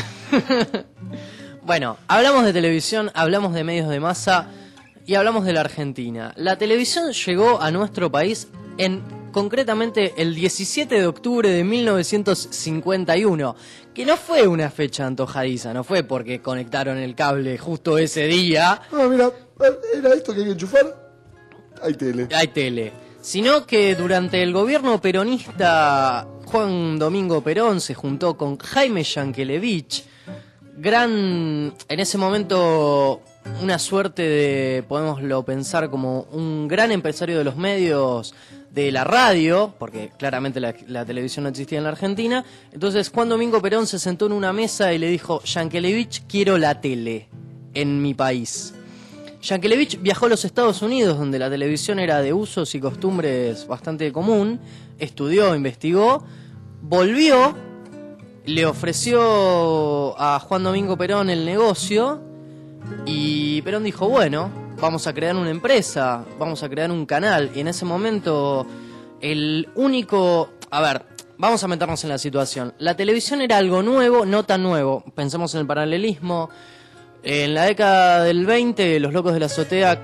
Bueno, hablamos de televisión, hablamos de medios de masa y hablamos de la Argentina. La televisión llegó a nuestro país en concretamente el diecisiete de octubre de mil novecientos cincuenta y uno, que no fue una fecha antojadiza, no fue porque conectaron el cable justo ese día. Ah, mira, era esto que hay que enchufar. Hay tele. Hay tele. Sino que durante el gobierno peronista, Juan Domingo Perón se juntó con Jaime Yankelevich, gran, en ese momento, una suerte de, podemoslo pensar como un gran empresario de los medios de la radio, porque claramente la, la televisión no existía en la Argentina. Entonces Juan Domingo Perón se sentó en una mesa y le dijo: Yankelevich, quiero la tele en mi país. Yankelevich viajó a los Estados Unidos, donde la televisión era de usos y costumbres bastante común, estudió, investigó, volvió, le ofreció a Juan Domingo Perón el negocio y Perón dijo: bueno, vamos a crear una empresa, vamos a crear un canal. Y en ese momento el único, a ver, vamos a meternos en la situación. La televisión era algo nuevo, no tan nuevo. Pensemos en el paralelismo. En la década del veinte, Los Locos de la Azotea,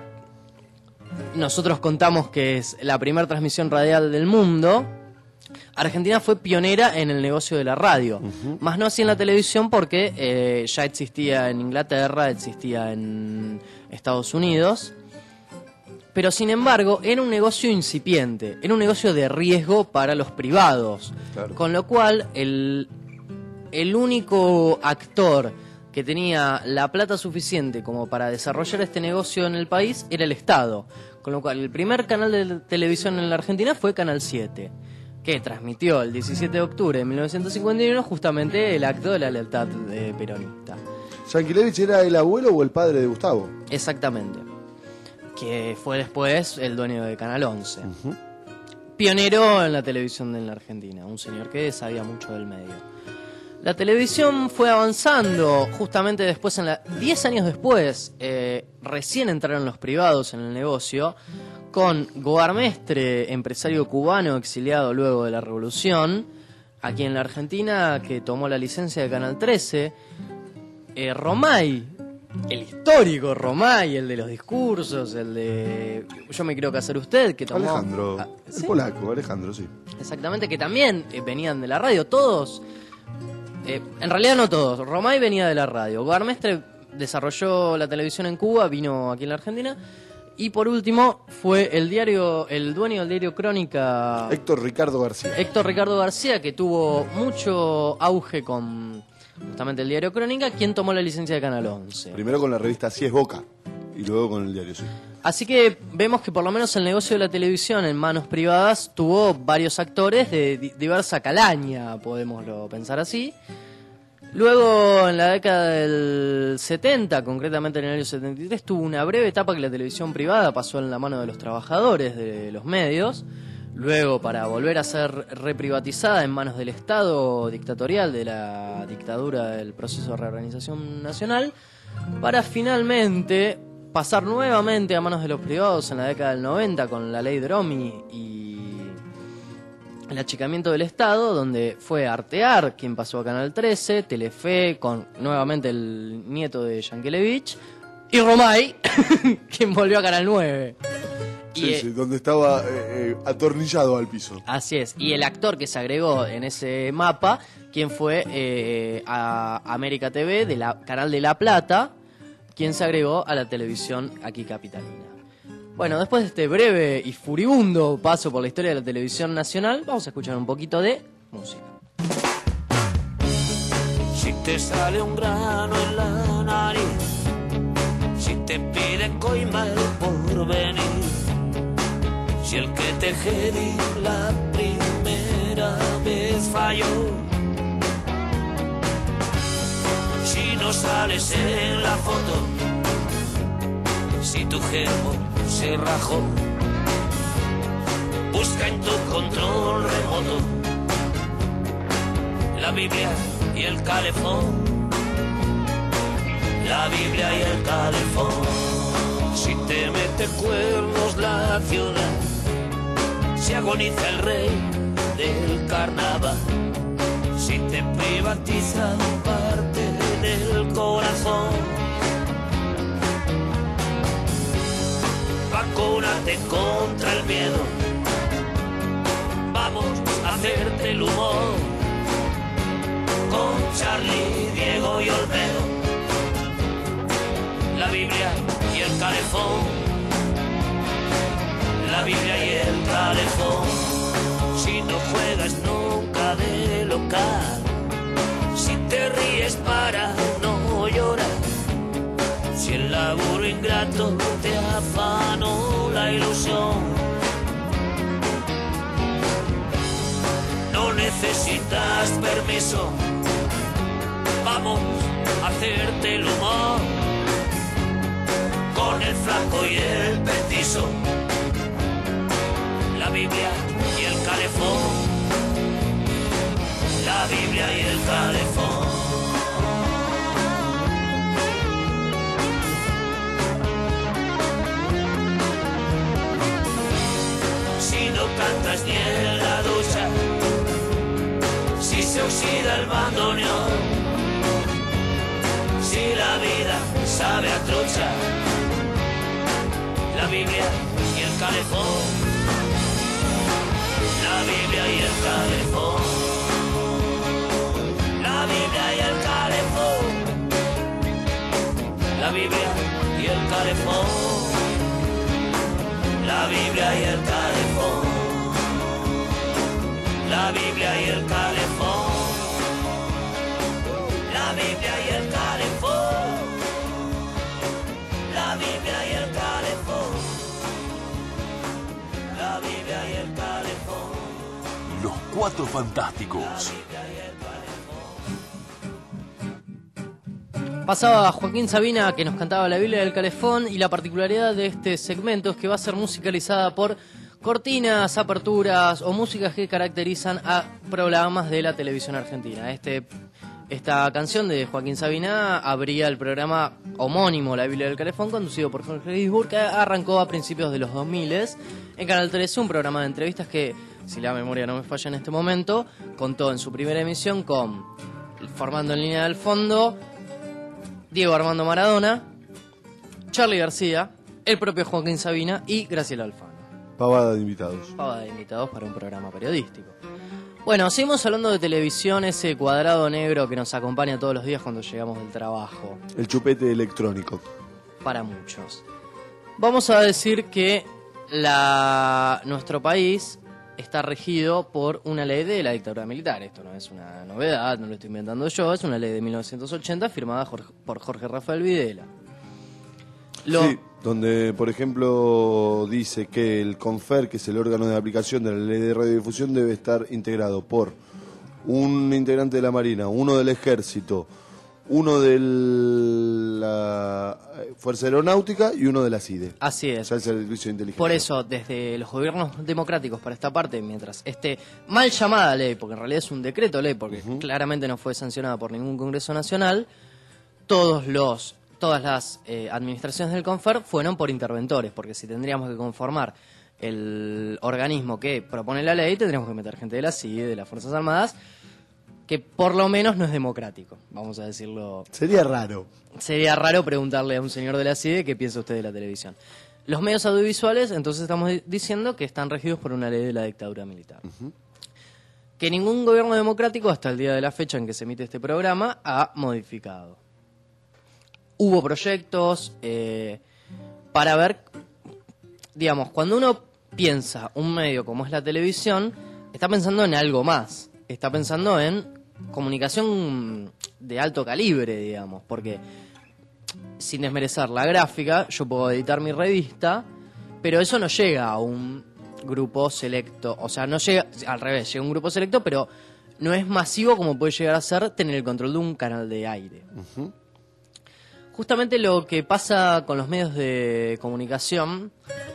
nosotros contamos que es la primera transmisión radial del mundo. Argentina fue pionera en el negocio de la radio, uh-huh. más no así en la televisión porque eh, ya existía en Inglaterra, existía en Estados Unidos, pero sin embargo era un negocio incipiente, era un negocio de riesgo para los privados, claro. Con lo cual el, el único actor que tenía la plata suficiente como para desarrollar este negocio en el país era el Estado, con lo cual el primer canal de televisión en la Argentina fue Canal siete, que transmitió el diecisiete de octubre de mil novecientos cincuenta y uno justamente el acto de la lealtad eh, peronista. ¿Yankelevich era el abuelo o el padre de Gustavo? Exactamente, que fue después el dueño de Canal once. Uh-huh. Pionero en la televisión en la Argentina, un señor que sabía mucho del medio. La televisión fue avanzando justamente después, en la diez años después, eh, recién entraron los privados en el negocio, con Gogar Mestre, empresario cubano exiliado luego de la Revolución, aquí en la Argentina, que tomó la licencia de Canal trece, eh, Romay, el histórico Romay, el de los discursos, el de Yo me quiero casar usted, que tomó... Alejandro, ah, ¿sí? El polaco, Alejandro, sí. Exactamente, que también eh, venían de la radio, todos... Eh, en realidad no todos, Romay venía de la radio, Gogar Mestre desarrolló la televisión en Cuba, vino aquí en la Argentina, y por último fue el diario, el dueño del diario Crónica, Héctor Ricardo García. Héctor Ricardo García, que tuvo mucho auge con justamente el diario Crónica, quien tomó la licencia de Canal once. Primero con la revista Así es Boca, y luego con el diario Sí. Así que vemos que por lo menos el negocio de la televisión en manos privadas tuvo varios actores de di- diversa calaña, podemoslo pensar así. Luego, en la década del setenta, concretamente en el año setenta y tres, tuvo una breve etapa que la televisión privada pasó en la mano de los trabajadores de los medios. Luego, para volver a ser reprivatizada en manos del Estado dictatorial, de la dictadura del proceso de reorganización nacional, para finalmente pasar nuevamente a manos de los privados en la década del noventa con la ley Dromi y el achicamiento del Estado, donde fue Artear quien pasó a Canal trece, Telefe con nuevamente el nieto de Yankelevich y Romay quien volvió a Canal nueve. Sí, y, sí, donde estaba eh, eh, atornillado al piso. Así es, y el actor que se agregó en ese mapa, quien fue eh, a América T V, de la Canal de La Plata, quien se agregó a la televisión aquí capitalina. Bueno, después de este breve y furibundo paso por la historia de la televisión nacional, vamos a escuchar un poquito de música. Si te sale un grano en la nariz, si te pide coima el porvenir, si el que te jedi la primera vez falló, si no sales en la foto, si tu germo se rajó, busca en tu control remoto la Biblia y el calefón, la Biblia y el calefón. Si te mete cuernos la ciudad, si agoniza el rey del carnaval, si te privatiza parte del corazón, vacúnate contra el miedo, vamos a hacerte el humor, con Charlie, Diego y Olmedo, la Biblia y el calefón, la Biblia y el calefón. Si no juegas nunca de local, si te ríes para no llorar, si el laburo ingrato te afanó la ilusión, no necesitas permiso, vamos a hacerte el humor, con el flaco y el petizo, la Biblia y el calefón, la Biblia y el calefón. Si no cantas ni en la ducha, se oxida el bandoneón. Si la vida sabe a trucha, la Biblia y el calefón, la Biblia y el calefón, la Biblia y el calefón, la Biblia y el calefón, la Biblia y el calefón, la Biblia y el calefón, la Biblia y el calefón, la Biblia y el calefón, la Biblia y el calefón. Los Cuatro Fantásticos. Pasaba Joaquín Sabina, que nos cantaba la Biblia del Calefón, y la particularidad de este segmento es que va a ser musicalizada por cortinas, aperturas o músicas que caracterizan a programas de la televisión argentina. Este, esta canción de Joaquín Sabina abría el programa homónimo La Biblia del Calefón, conducido por Jorge Gisburg, que arrancó a principios de los dos mil en Canal trece, un programa de entrevistas que, si la memoria no me falla en este momento, contó en su primera emisión con, formando en línea del fondo, Diego Armando Maradona, Charly García, el propio Joaquín Sabina y Graciela Alfano. Pavada de invitados. Pavada de invitados para un programa periodístico. Bueno, seguimos hablando de televisión, ese cuadrado negro que nos acompaña todos los días cuando llegamos del trabajo. El chupete electrónico. Para muchos. Vamos a decir que la nuestro país está regido por una ley de la dictadura militar. Esto no es una novedad, no lo estoy inventando yo, es una ley de mil novecientos ochenta firmada Jorge, por Jorge Rafael Videla. Lo... Sí, donde, por ejemplo, dice que el CONFER, que es el órgano de aplicación de la ley de radiodifusión, debe estar integrado por un integrante de la Marina, uno del Ejército, uno de la Fuerza Aeronáutica y uno de la C I D E. Así es. O sea, el Servicio de Inteligencia. Por eso, desde los gobiernos democráticos para esta parte, mientras esté mal llamada ley, porque en realidad es un decreto ley, porque uh-huh. claramente no fue sancionada por ningún Congreso Nacional, todos los, todas las eh, administraciones del CONFER fueron por interventores, porque si tendríamos que conformar el organismo que propone la ley, tendríamos que meter gente de la C I D E, de las Fuerzas Armadas, que por lo menos no es democrático, vamos a decirlo. Sería raro. Sería raro preguntarle a un señor de la C I D E qué piensa usted de la televisión. Los medios audiovisuales, entonces estamos diciendo que están regidos por una ley de la dictadura militar. Uh-huh. Que ningún gobierno democrático, hasta el día de la fecha en que se emite este programa, ha modificado. Hubo proyectos eh, para ver, digamos, cuando uno piensa un medio como es la televisión, está pensando en algo más. Está pensando en comunicación de alto calibre, digamos, porque sin desmerecer la gráfica, yo puedo editar mi revista, pero eso no llega a un grupo selecto, o sea, no llega, al revés, llega a un grupo selecto, pero no es masivo como puede llegar a ser tener el control de un canal de aire. Uh-huh. Justamente lo que pasa con los medios de comunicación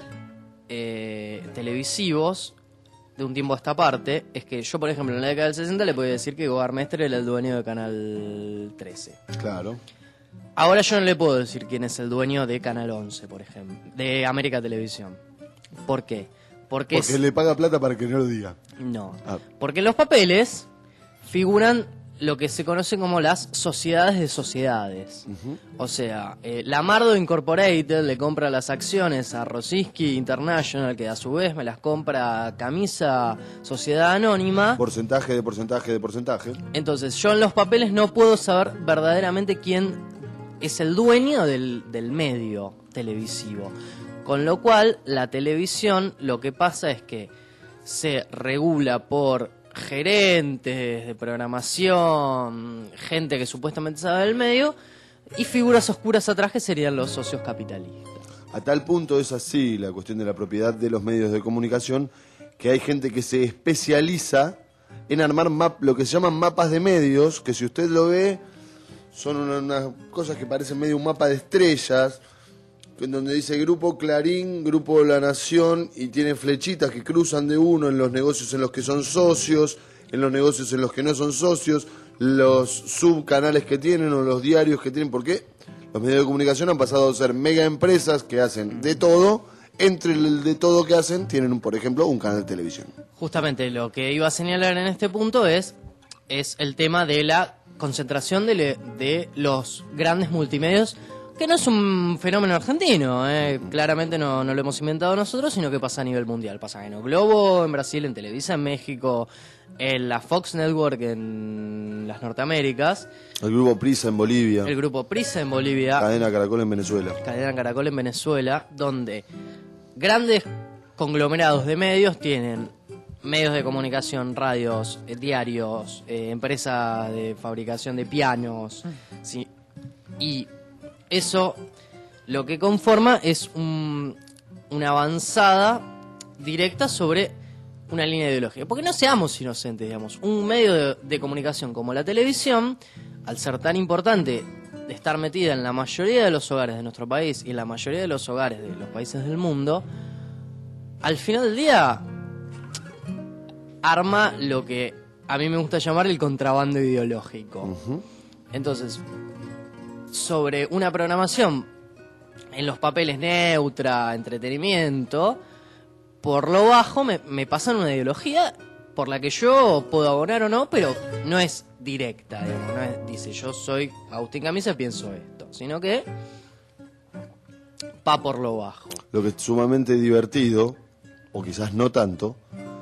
eh, televisivos de un tiempo a esta parte, es que yo, por ejemplo, en la década del sesenta le podía decir que Gogar Mestre era el dueño de Canal trece. Claro. Ahora yo no le puedo decir quién es el dueño de Canal once, por ejemplo, de América Televisión. ¿Por qué? Porque, Porque es... le paga plata para que no lo diga. No. Ah. Porque en los papeles figuran lo que se conoce como las sociedades de sociedades. Uh-huh. O sea, eh, Lamardo Incorporated le compra las acciones a Rosinski International, que a su vez me las compra Camisa Sociedad Anónima. Porcentaje de porcentaje de porcentaje. Entonces, yo en los papeles no puedo saber verdaderamente quién es el dueño del, del medio televisivo. Con lo cual, la televisión, lo que pasa es que se regula por gerentes de programación, gente que supuestamente sabe del medio, y figuras oscuras atrás que serían los socios capitalistas. A tal punto es así la cuestión de la propiedad de los medios de comunicación, que hay gente que se especializa en armar map, lo que se llaman mapas de medios, que si usted lo ve, son unas una cosas que parecen medio un mapa de estrellas, en donde dice Grupo Clarín, Grupo La Nación, y tiene flechitas que cruzan de uno en los negocios en los que son socios, en los negocios en los que no son socios, los subcanales que tienen o los diarios que tienen, porque los medios de comunicación han pasado a ser mega empresas que hacen de todo. Entre el de todo que hacen tienen, por ejemplo, un canal de televisión. Justamente lo que iba a señalar en este punto es, es el tema de la concentración de, le- de los grandes multimedios, que no es un fenómeno argentino, eh. claramente no, no lo hemos inventado nosotros, sino que pasa a nivel mundial. Pasa en O Globo en Brasil, en Televisa en México, en la Fox Network en las Norteaméricas, El grupo Prisa en Bolivia. el grupo Prisa en Bolivia, Cadena Caracol en Venezuela. Cadena Caracol en Venezuela, donde grandes conglomerados de medios tienen medios de comunicación, radios, eh, diarios, eh, empresas de fabricación de pianos, sí, y eso lo que conforma es un- una avanzada directa sobre una línea ideológica. Porque no seamos inocentes, digamos. Un medio de, de comunicación como la televisión, al ser tan importante de estar metida en la mayoría de los hogares de nuestro país y en la mayoría de los hogares de los países del mundo, al final del día arma lo que a mí me gusta llamar el contrabando ideológico. Entonces, sobre una programación en los papeles neutra, entretenimiento, por lo bajo me, me pasan una ideología por la que yo puedo abonar o no, pero no es directa, digamos, no es, dice yo soy Agustín Camisa y pienso esto, sino que va por lo bajo. Lo que es sumamente divertido, o quizás no tanto,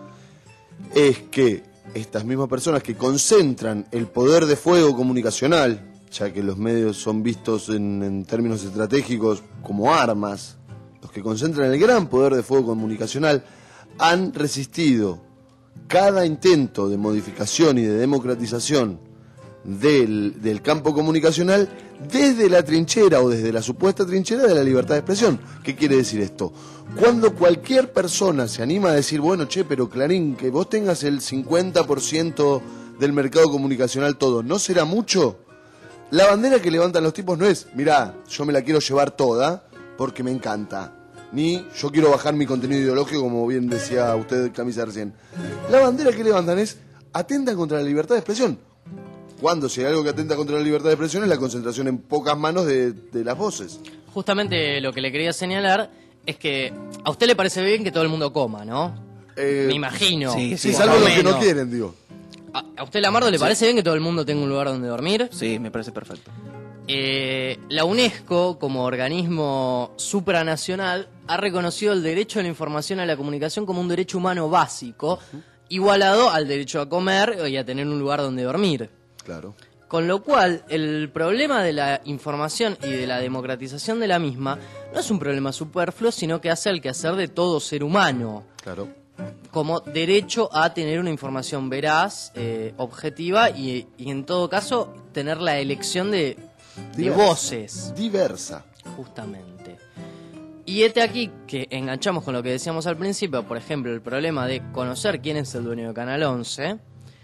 es que estas mismas personas que concentran el poder de fuego comunicacional, ya que los medios son vistos en, en términos estratégicos como armas, los que concentran el gran poder de fuego comunicacional han resistido cada intento de modificación y de democratización del, del campo comunicacional desde la trinchera o desde la supuesta trinchera de la libertad de expresión. ¿Qué quiere decir esto? Cuando cualquier persona se anima a decir, bueno, che, pero Clarín, que vos tengas el cincuenta por ciento del mercado comunicacional todo, ¿no será mucho? La bandera que levantan los tipos no es, mirá, yo me la quiero llevar toda porque me encanta. Ni yo quiero bajar mi contenido ideológico, como bien decía usted, Camisa, recién. La bandera que levantan es, atentan contra la libertad de expresión. Cuando si hay algo que atenta contra la libertad de expresión es la concentración en pocas manos de, de las voces. Justamente lo que le quería señalar es que a usted le parece bien que todo el mundo coma, ¿no? Eh, Me imagino. Sí, sí, por salvo lo los que no menos. quieren, digo. ¿A, a usted, Lamardo, le Sí. parece bien que todo el mundo tenga un lugar donde dormir? Sí, me parece perfecto. Eh, la UNESCO, como organismo supranacional, ha reconocido el derecho a la información y a la comunicación como un derecho humano básico, igualado al derecho a comer y a tener un lugar donde dormir. Claro. Con lo cual, el problema de la información y de la democratización de la misma no es un problema superfluo, sino que hace el quehacer de todo ser humano, Claro. como derecho a tener una información veraz, eh, objetiva y, y en todo caso tener la elección de, de Diversa. voces. Diversa. Justamente. Y este aquí que enganchamos con lo que decíamos al principio, por ejemplo, el problema de conocer quién es el dueño de Canal once,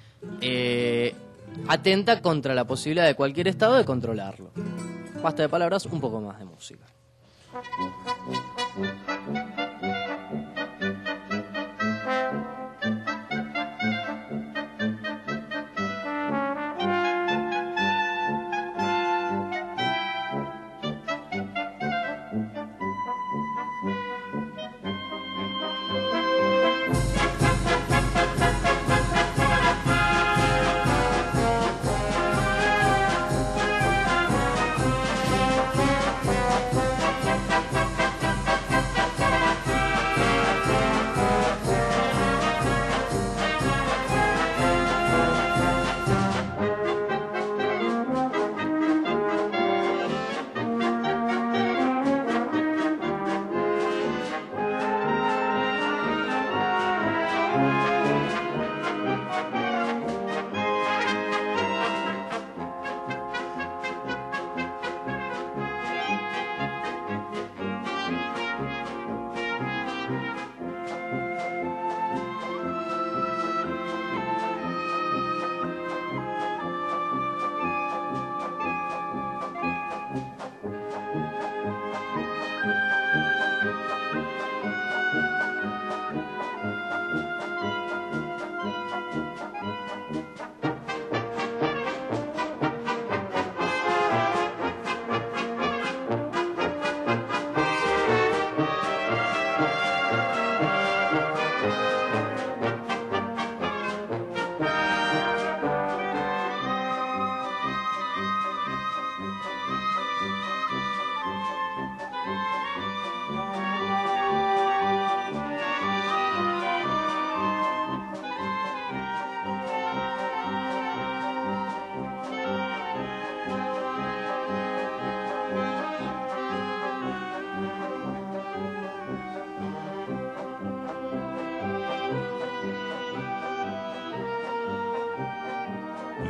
eh, atenta contra la posibilidad de cualquier Estado de controlarlo. Basta de palabras, un poco más de música.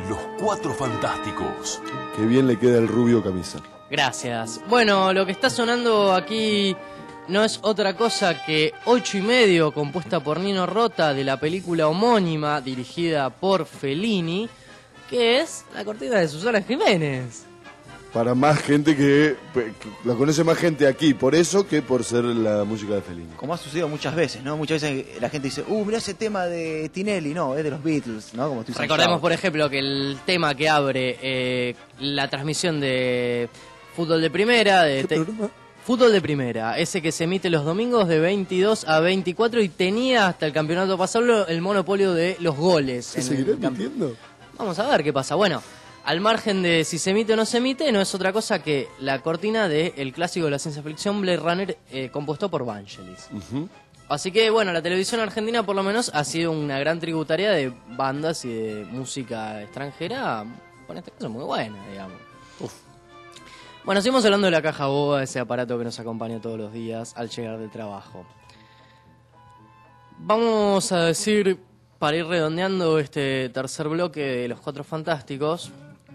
Los Cuatro Fantásticos. Qué bien le queda el rubio camisa. Gracias. Bueno, lo que está sonando aquí no es otra cosa que Ocho y Medio, compuesta por Nino Rota, de la película homónima dirigida por Fellini, que es la cortina de Susana Jiménez. Para más gente que, que la conoce más gente aquí, por eso que por ser la música de Fellini. Como ha sucedido muchas veces, ¿no? Muchas veces la gente dice, uh, mirá ese tema de Tinelli, no, es de los Beatles, ¿no? Como estoy Recordemos, por ejemplo, que el tema que abre eh, la transmisión de fútbol de primera, de te- fútbol de primera, ese que se emite los domingos de veintidós a veinticuatro y tenía hasta el campeonato pasado el monopolio de los goles. ¿Se en seguirá el camp- emitiendo? Vamos a ver qué pasa. Bueno, al margen de si se emite o no se emite, no es otra cosa que la cortina del clásico de la ciencia ficción Blade Runner, eh, compuesto por Vangelis. Uh-huh. Así que, bueno, la televisión argentina por lo menos ha sido una gran tributaria de bandas y de música extranjera, en este caso muy buena, digamos. Uf. Bueno, seguimos hablando de la caja boba, ese aparato que nos acompaña todos los días al llegar del trabajo. Vamos a decir, para ir redondeando este tercer bloque de Los Cuatro Fantásticos,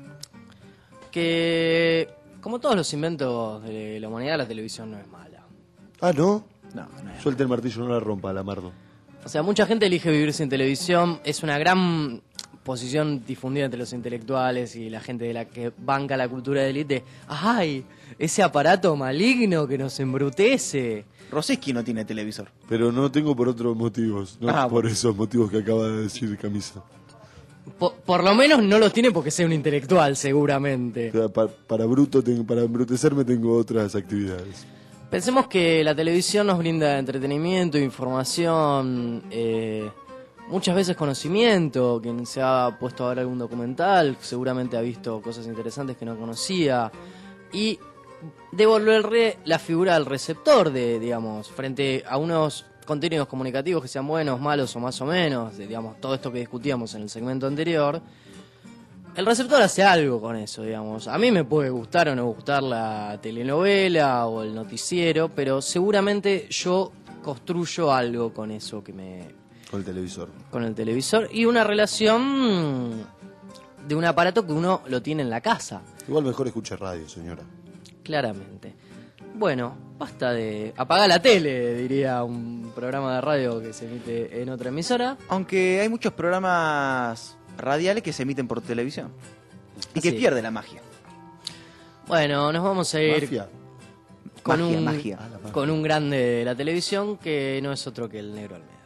que como todos los inventos de la humanidad, la televisión no es mala. Ah, ¿no? No, no es. Suelta el martillo, no la rompa, la mardo. O sea, mucha gente elige vivir sin televisión. Es una gran posición difundida entre los intelectuales y la gente de la que banca la cultura de élite. ¡Ay! Ese aparato maligno que nos embrutece. Rosiski no tiene televisor. Pero no tengo por otros motivos, no Ah, por esos motivos que acaba de decir Camisa. Por, por lo menos no los tiene porque sea un intelectual, seguramente. O sea, pa- para bruto, tengo, para embrutecerme tengo otras actividades. Pensemos que la televisión nos brinda entretenimiento, información, eh, muchas veces conocimiento. Quien se ha puesto a ver algún documental seguramente ha visto cosas interesantes que no conocía. Y devolverle la figura al receptor, de, digamos, frente a unos contenidos comunicativos que sean buenos, malos o más o menos, de, digamos, todo esto que discutíamos en el segmento anterior. El receptor hace algo con eso, digamos. A mí me puede gustar o no gustar la telenovela o el noticiero, pero seguramente yo construyo algo con eso que me... Con el televisor. con el televisor y una relación de un aparato que uno lo tiene en la casa. Igual mejor escuche radio, señora. Claramente. Bueno, basta de... Apaga la tele, diría un programa de radio que se emite en otra emisora. Aunque hay muchos programas radiales que se emiten por televisión. Y que Sí. pierde la magia. Bueno, nos vamos a ir Mafia. con, Magia, un, magia. Ah, la magia. con un grande de la televisión que no es otro que el Negro Almeida.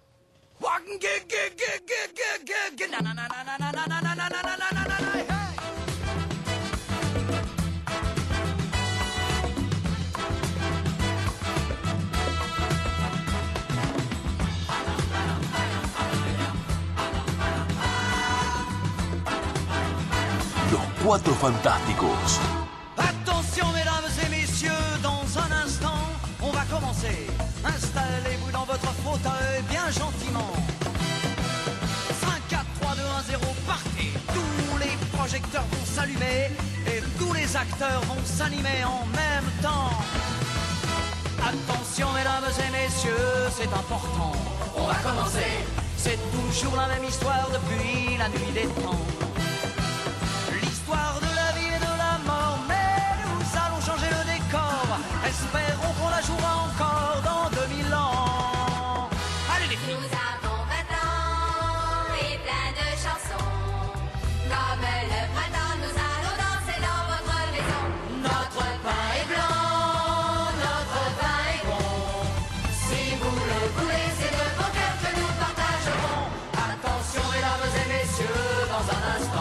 Los Cuatro Fantásticos. Attention mesdames et messieurs, dans un instant, on va commencer. Installez-vous dans votre fauteuil bien gentiment. cinq, quatre, trois, deux, un, zéro, partez. Tous les projecteurs vont s'allumer et tous les acteurs vont s'animer en même temps. Attention mesdames et messieurs, c'est important. On va commencer. C'est toujours la même histoire depuis la nuit des temps. L'histoire de la vie et de la mort, mais nous allons changer le décor. Espérons qu'on la jouera encore dans deux mille ans. Allez les filles. Nous avons vingt ans et plein de chansons. Comme le printemps, nous allons danser dans votre maison. Notre pain est blanc, notre vin est bon. Si vous le voulez, c'est de bon cœur que nous partagerons. Attention mesdames et messieurs, dans un instant.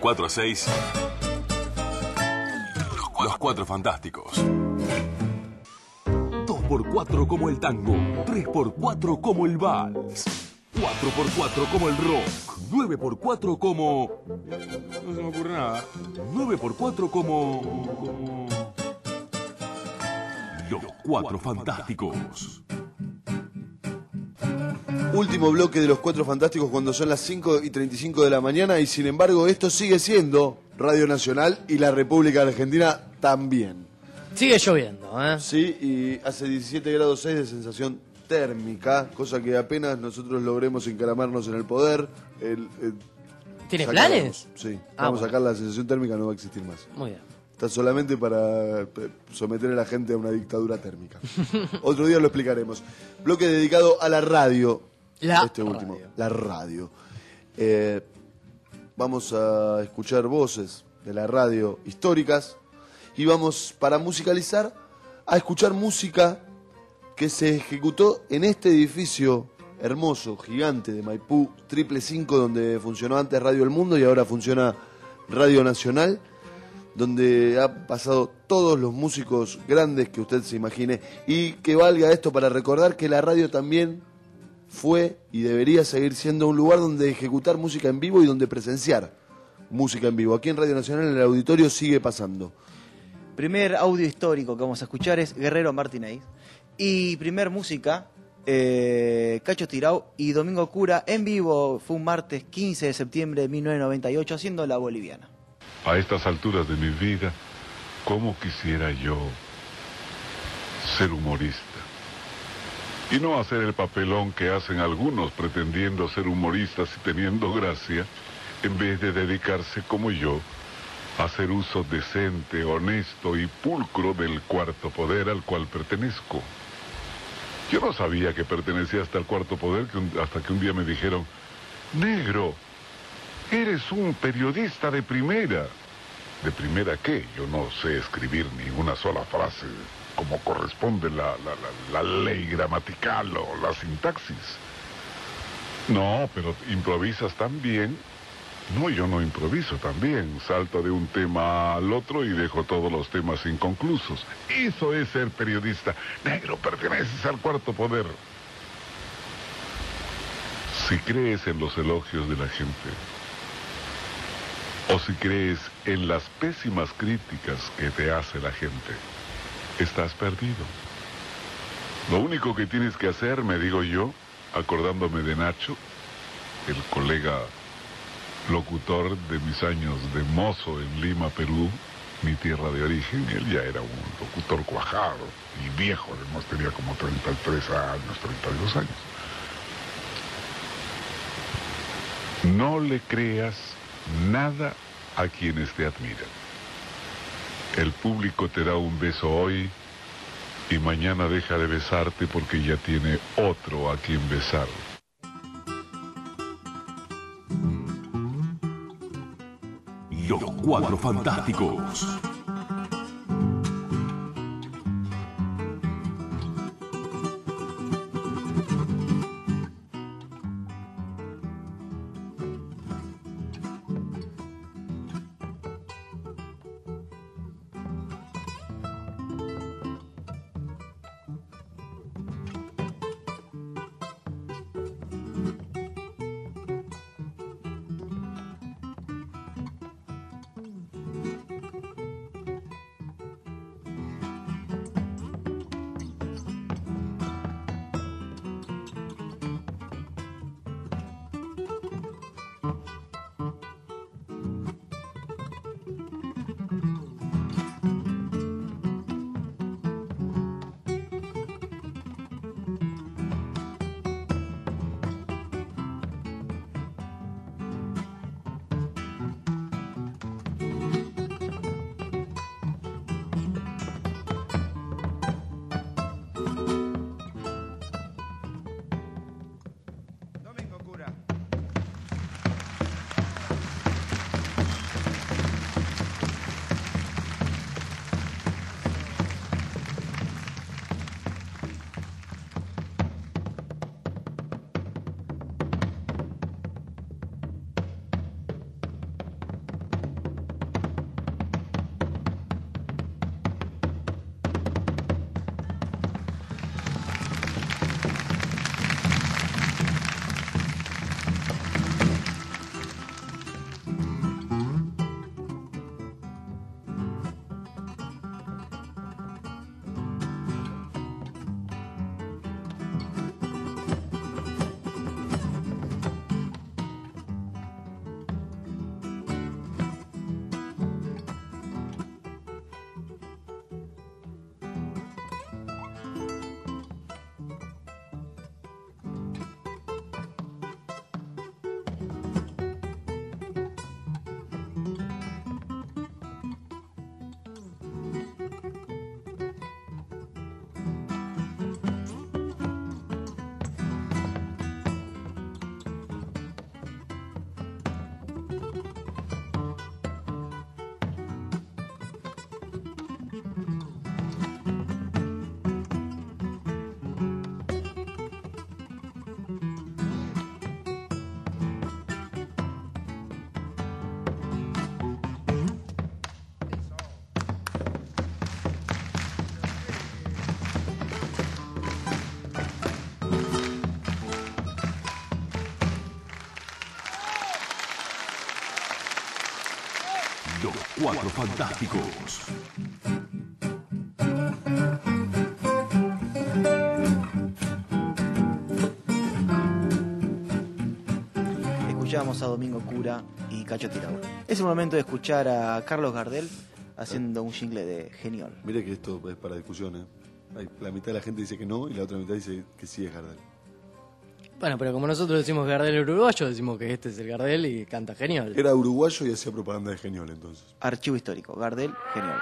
cuatro a seis, Los Cuatro Fantásticos. dos por cuatro como el tango, tres por cuatro como el vals, cuatro por cuatro como el rock, nueve por cuatro como... No se me ocurre nada. nueve por cuatro como... como... Los Cuatro Fantásticos. Último bloque de Los Cuatro Fantásticos cuando son las cinco y treinta y cinco de la mañana y sin embargo esto sigue siendo Radio Nacional y la República Argentina también. Sigue lloviendo, ¿eh? Sí, y hace diecisiete grados seis de sensación térmica, cosa que apenas nosotros logremos encaramarnos en el poder. El, el, ¿Tiene sacarnos. planes? Sí, Ah, vamos a bueno. sacar la sensación térmica, no va a existir más. Muy bien. Está solamente para eh, someter a la gente a una dictadura térmica. Otro día lo explicaremos. Bloque dedicado a la radio. La este último, radio. la radio. Eh, vamos a escuchar voces de la radio históricas y vamos, para musicalizar, a escuchar música que se ejecutó en este edificio hermoso, gigante de Maipú, triple cinco, donde funcionó antes Radio El Mundo y ahora funciona Radio Nacional, donde ha pasado todos los músicos grandes que usted se imagine, y que valga esto para recordar que la radio también fue y debería seguir siendo un lugar donde ejecutar música en vivo y donde presenciar música en vivo. Aquí en Radio Nacional, en el auditorio, sigue pasando. Primer audio histórico que vamos a escuchar es Guerrero Martínez. Y primer música, eh, Cacho Tirao y Domingo Cura en vivo. Fue un martes quince de septiembre de mil novecientos noventa y ocho haciendo La Boliviana. A estas alturas de mi vida, ¿cómo quisiera yo ser humorista? Y no hacer el papelón que hacen algunos pretendiendo ser humoristas y teniendo gracia, en vez de dedicarse como yo a hacer uso decente, honesto y pulcro del cuarto poder al cual pertenezco. Yo no sabía que pertenecía hasta el cuarto poder que un, hasta que un día me dijeron: negro, eres un periodista de primera. ¿De primera qué? Yo no sé escribir ni una sola frase como corresponde la, la, la, la ley gramatical o la sintaxis. No, pero improvisas también. No, yo no improviso también. Salto de un tema al otro y dejo todos los temas inconclusos. Eso es ser periodista. Negro, perteneces al cuarto poder. Si crees en los elogios de la gente, o si crees en las pésimas críticas que te hace la gente, estás perdido. Lo único que tienes que hacer, me digo yo, acordándome de Nacho, el colega locutor de mis años de mozo en Lima, Perú, mi tierra de origen. Él ya era un locutor cuajado y viejo, además tenía como treinta y tres años, treinta y dos años. No le creas nada a quienes te admiran. El público te da un beso hoy y mañana deja de besarte porque ya tiene otro a quien besar. Los Cuatro Fantásticos. Cuatro Fantásticos. Escuchábamos a Domingo Cura y Cacho Tirado. Es el momento de escuchar a Carlos Gardel haciendo un jingle de Genial. Mire que esto es para discusión, ¿eh? Hay- La mitad de la gente dice que no y la otra mitad dice que sí es Gardel. Bueno, pero como nosotros decimos Gardel el uruguayo, decimos que este es el Gardel y canta genial. Era uruguayo y hacía propaganda de Genial entonces. Archivo histórico, Gardel, Genial.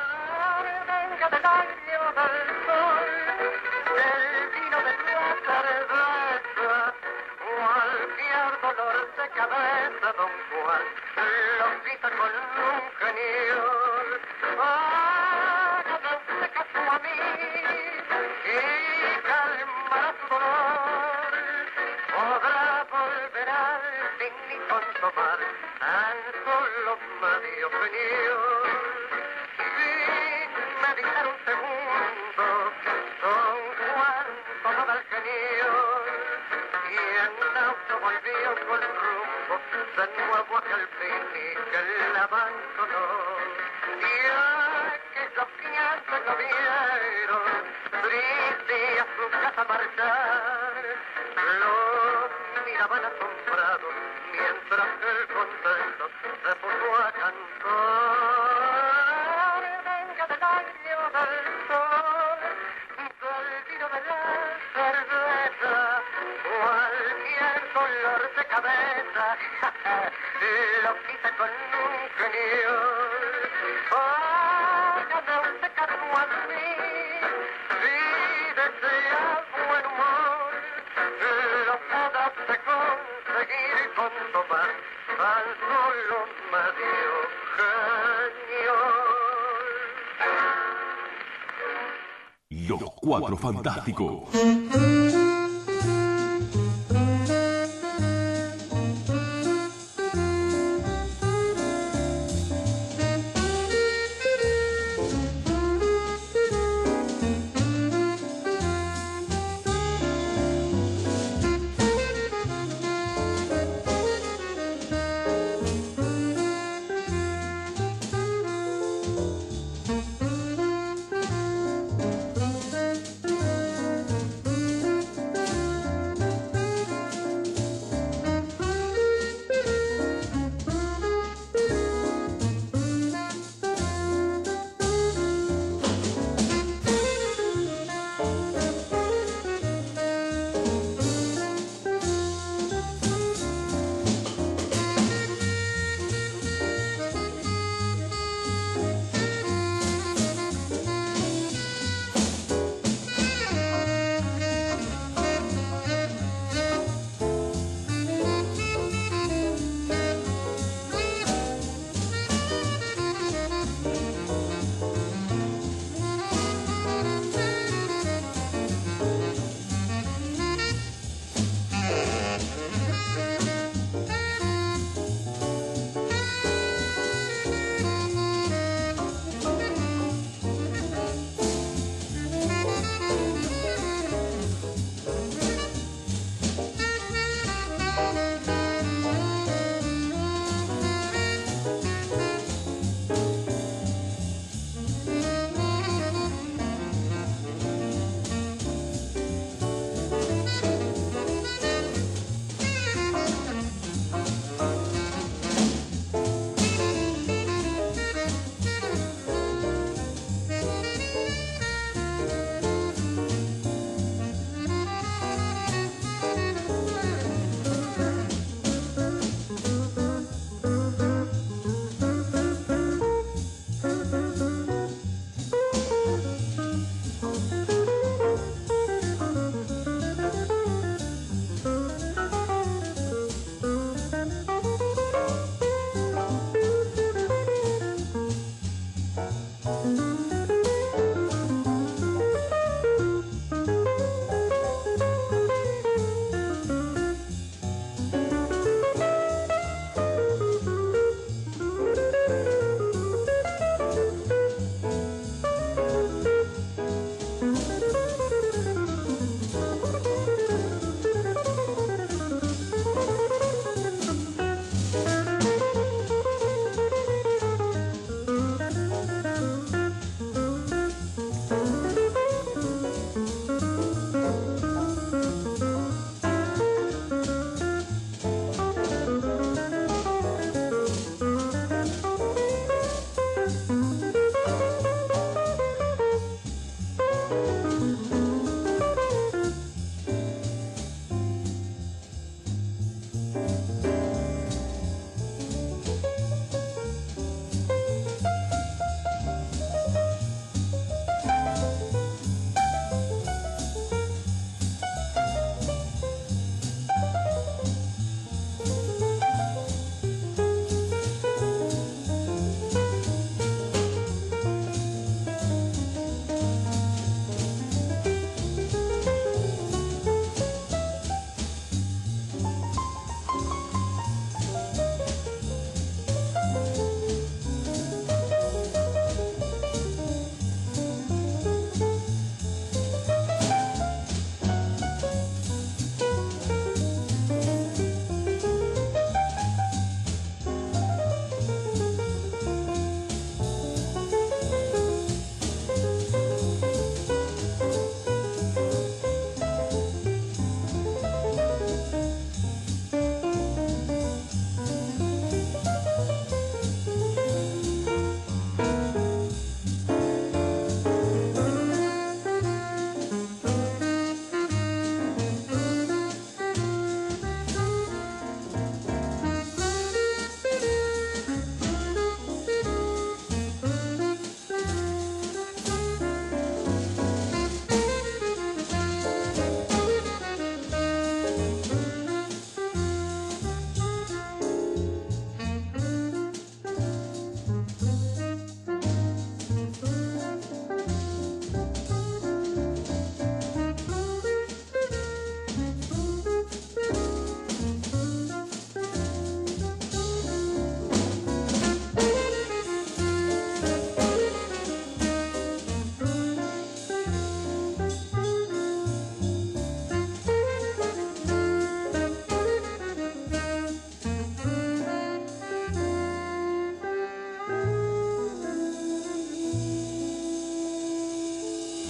Cualquier dolor de cabeza, don Juan, lo quita con un genial. Hágame usted caso a mí y calmará su dolor. Podrá volver al fin y con tomar tan solo medio genial. Sin meditar un segundo, don Juan tomaba el genial. Y en auto volvió con rumbo de nuevo hacia el fin y que la abandonó. Y aquellos que antes lo vieron triste a su casa marchar, lo miraban asombrados mientras el contento se puso a cantar. Venga del año del sol, del vino de la cerveza, cualquier dolor de cabeza lo quita con un genial. Hágame usted caso a mí si desea buen humor, lo podrás de conseguir con tomar tan solo medio genial. Los Cuatro Fantásticos.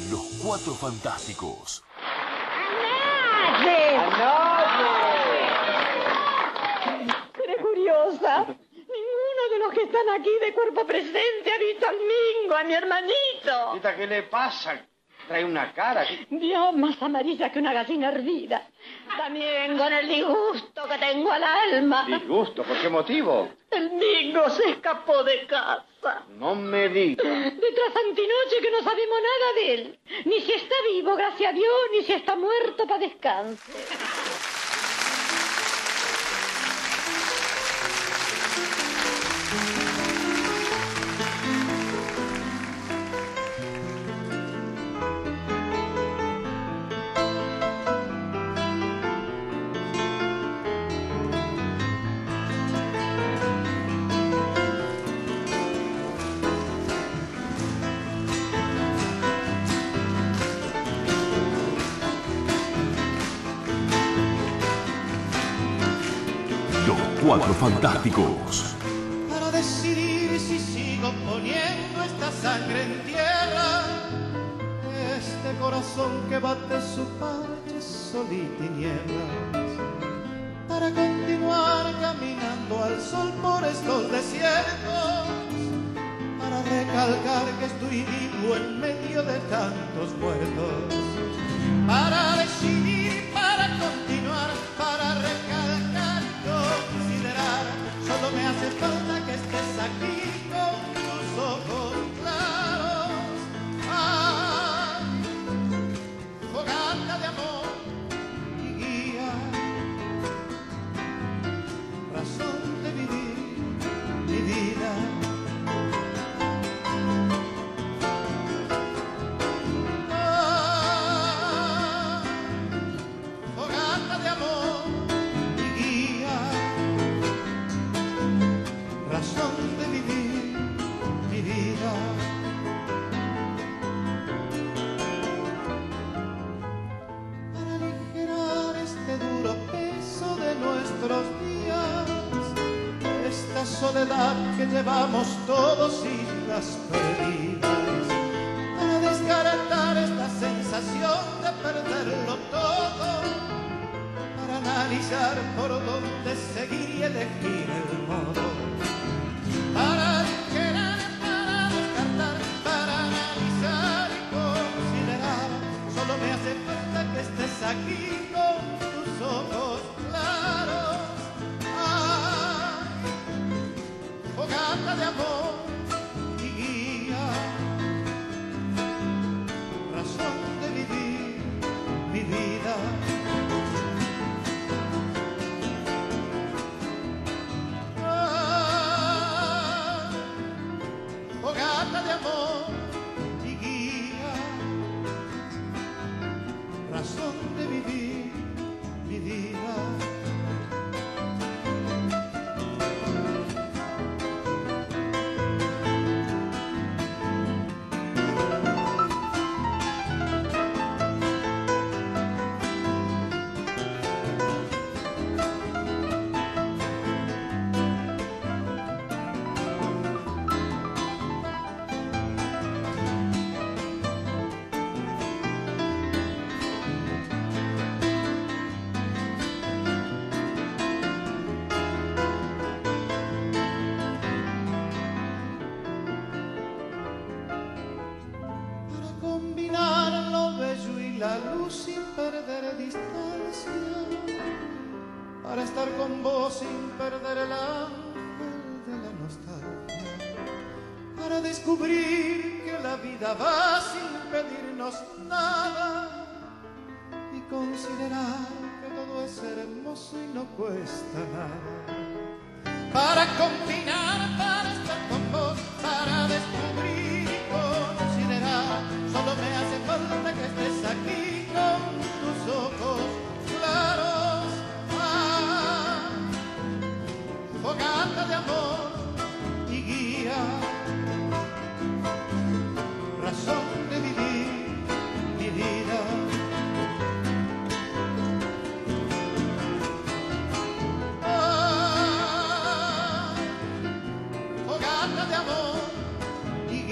Los Cuatro Fantásticos. Seré curiosa. Ninguno de los que están aquí de cuerpo presente ha visto al Mingo, a mi hermanito. Tita, ¿qué le pasa? Trae una cara. Dios, más amarilla que una gallina hervida. También con el disgusto que tengo al alma. ¿Disgusto? ¿Por qué motivo? El Mingo se escapó de casa. No me diga. Detrás antinoche que no sabemos nada de él. Ni si está vivo, gracias a Dios, ni si está muerto para descanse. Cuatro Fantásticos. Para decidir si sigo poniendo esta sangre en tierra, este corazón que bate su parche sol y tinieblas, para continuar caminando al sol por estos desiertos, para recalcar que estoy vivo en medio de tantos muertos, para decidir, para continuar, para recalcar, considerar, solo me hace falta que estés aquí con tus ojos claros. Ay, fogata de amor y guía, razón de vivir mi vida. Ah, fogata de amor y guía, razón de vivir mi vida. Para aligerar este duro peso de nuestros días, esta soledad que llevamos todos islas perdidas, para descartar esta sensación de perderlo todo, para analizar por dónde seguir y elegir el modo, para aligerar, para descartar, para analizar y considerar, solo me hace falta que estés aquí con tus ojos claros. Ay, fogata de amor y guía, razón de vivir mi vida. Ah, fogata de amor y guía, razón de vivir mi vida. Para combinar lo bello y la luz sin perder distancia, para estar con vos sin perder el ángel de la nostalgia, para descubrir que la vida va sin pedirnos nada y considerar que todo es hermoso y no cuesta nada, para combinar, para estar con vos, para descubrir y considerar, solo me hace falta que estés aquí con tus ojos claros. Ah, fogata de amor y guía, razón de vivir mi vida. Ah, fogata de amor y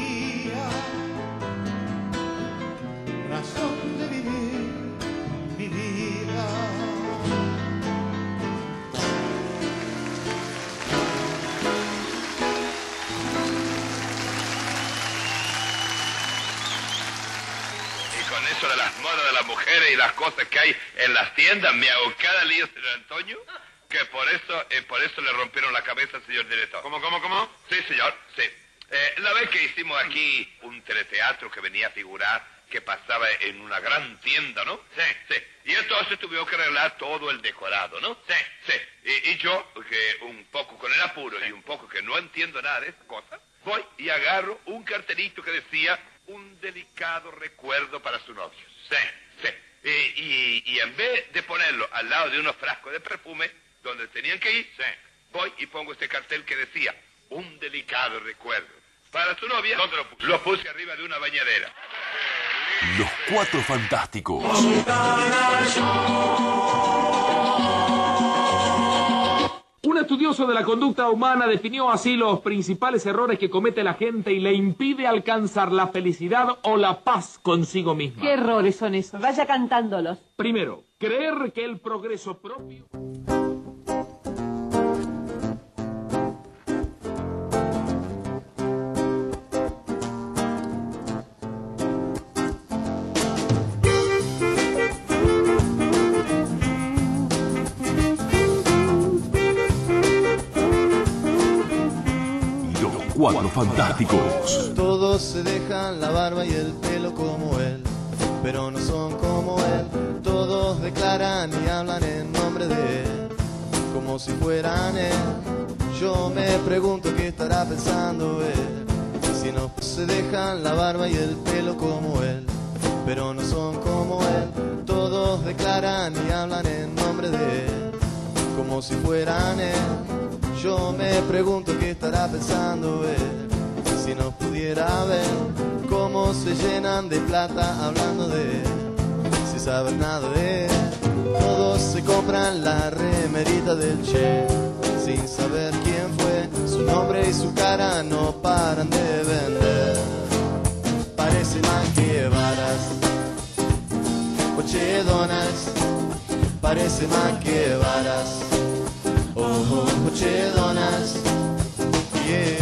con eso de las modas de las mujeres y las cosas que hay en las tiendas, me hago cada lío, señor Antonio, que por eso, eh, por eso le rompieron la cabeza al señor director. ¿Cómo, cómo, cómo? Sí, señor, sí. Eh, la vez que hicimos aquí un teleteatro que venía a figurar, que pasaba en una gran tienda, ¿no? Sí, sí. Y entonces tuvimos que arreglar todo el decorado, ¿no? Sí, sí. Y, y yo, que un poco con el apuro y un poco que no entiendo nada de esas cosas, voy y agarro un cartelito que decía un delicado recuerdo para su novio. Sí, sí. Y, y, y en vez de ponerlo al lado de unos frascos de perfume, donde tenían que ir, sí, voy y pongo este cartel que decía un delicado recuerdo para su novia. ¿Dónde lo puse? Lo puse arriba de una bañadera. Los Cuatro Fantásticos. Un estudioso de la conducta humana definió así los principales errores que comete la gente y le impide alcanzar la felicidad o la paz consigo misma. ¿Qué errores son esos? Vaya cantándolos. Primero, creer que el progreso propio... Cuatro Fantásticos. Todos se dejan la barba y el pelo como él, pero no son como él. Todos declaran y hablan en nombre de él, como si fueran él. Yo me pregunto qué estará pensando él, si no se dejan la barba y el pelo como él, pero no son como él. Todos declaran y hablan en nombre de él, como si fueran él. Yo me pregunto qué estará pensando él, si nos pudiera ver cómo se llenan de plata hablando de él, sin saber nada de él. Todos se compran la remerita del Che, sin saber quién fue, su nombre y su cara no paran de vender. Parece más que varas, o Che Donalds, parece más que varas. Oh, oh, Che Donalds, yeah.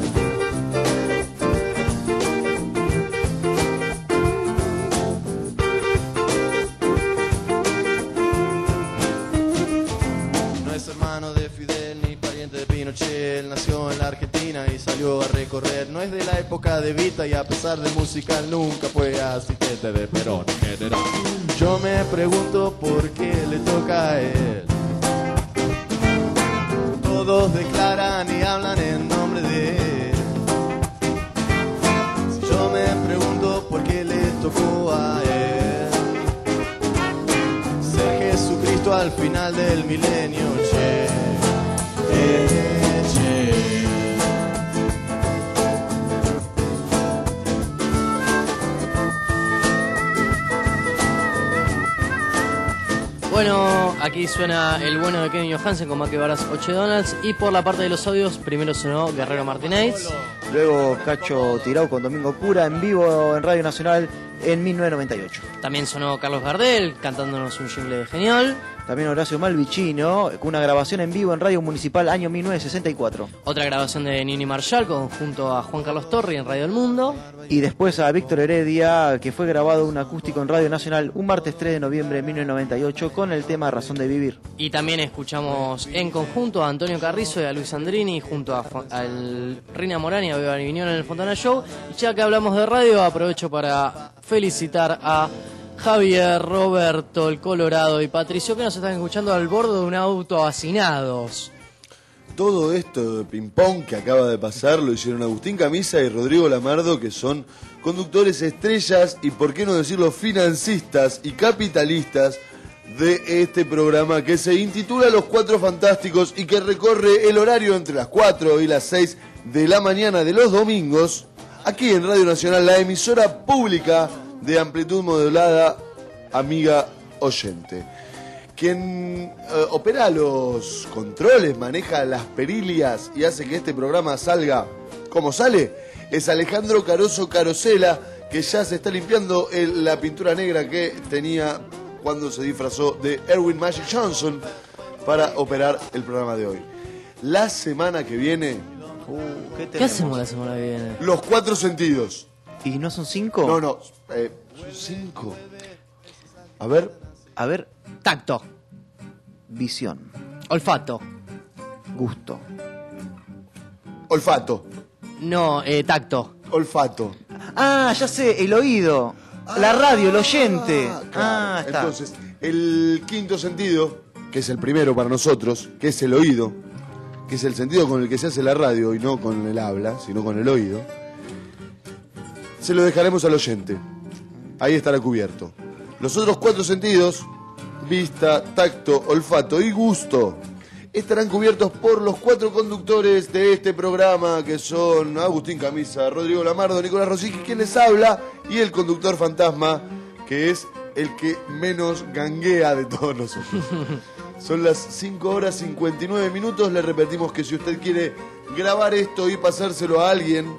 No es hermano de Fidel ni pariente de Pinochet. Él nació en la Argentina y salió a recorrer. No es de la época de Vita y a pesar de musical nunca fue asistente de Perón en general. Yo me pregunto por qué le toca a él. Todos declaran y hablan en nombre de él. Si yo me pregunto por qué le tocó a él ser Jesucristo al final del milenio, che, eh, che. Bueno, aquí suena el bueno de Kevin Johansen con Maque Varas o Che Donalds. Y por la parte de los audios, primero sonó Guerrero Martínez. Luego Cacho Tirao con Domingo Pura en vivo en Radio Nacional en mil novecientos noventa y ocho. También sonó Carlos Gardel cantándonos un jingle genial. También Horacio Malvicino con una grabación en vivo en Radio Municipal año mil novecientos sesenta y cuatro. Otra grabación de Nini Marshall con, junto a Juan Carlos Torri en Radio El Mundo. Y después a Víctor Heredia, que fue grabado un acústico en Radio Nacional un martes tres de noviembre de mil novecientos noventa y ocho con el tema Razón de Vivir. Y también escuchamos en conjunto a Antonio Carrizo y a Luis Andrini junto a al Rina Morán y a Beba Viñón en el Fontana Show. Y ya que hablamos de radio, aprovecho para felicitar a Javier, Roberto, el Colorado y Patricio, que nos están escuchando al borde de un auto hacinados. Todo esto de ping-pong que acaba de pasar lo hicieron Agustín Camisa y Rodrigo Lamardo, que son conductores estrellas y, por qué no decirlo, financistas y capitalistas de este programa que se intitula Los Cuatro Fantásticos y que recorre el horario entre las cuatro y las seis de la mañana de los domingos, aquí en Radio Nacional, la emisora pública de amplitud modulada, amiga oyente. Quien eh, opera los controles, maneja las perilias y hace que este programa salga como sale, es Alejandro Caroso Carosela, que ya se está limpiando el, la pintura negra que tenía cuando se disfrazó de Erwin Magic Johnson para operar el programa de hoy. La semana que viene... Uh, ¿qué, ¿Qué hacemos la semana que viene? Los cuatro sentidos. ¿Y no son cinco? No, no, eh, Son cinco. A ver. A ver. Tacto. Visión. Olfato. Gusto. Olfato. No, eh, tacto. Olfato. Ah, ya sé, el oído. La radio, el oyente. Claro. Ah, está. Entonces, el quinto sentido, que es el primero para nosotros, que es el oído, que es el sentido con el que se hace la radio y no con el habla, sino con el oído, se lo dejaremos al oyente. Ahí estará cubierto. Los otros cuatro sentidos, vista, tacto, olfato y gusto, estarán cubiertos por los cuatro conductores de este programa, que son Agustín Camisa, Rodrigo Lamardo, Nicolás Rosique, quien les habla, y el conductor fantasma, que es el que menos ganguea de todos nosotros. Son las cinco horas cincuenta y nueve minutos. Le repetimos que si usted quiere grabar esto y pasárselo a alguien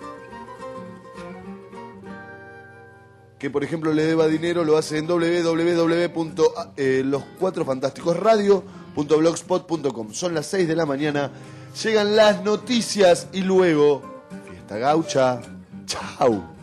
que, por ejemplo, le deba dinero, lo hace en doble u doble u doble u punto los cuatro fantásticos radio punto blogspot punto com. Son las seis de la mañana, llegan las noticias y luego fiesta gaucha. Chau.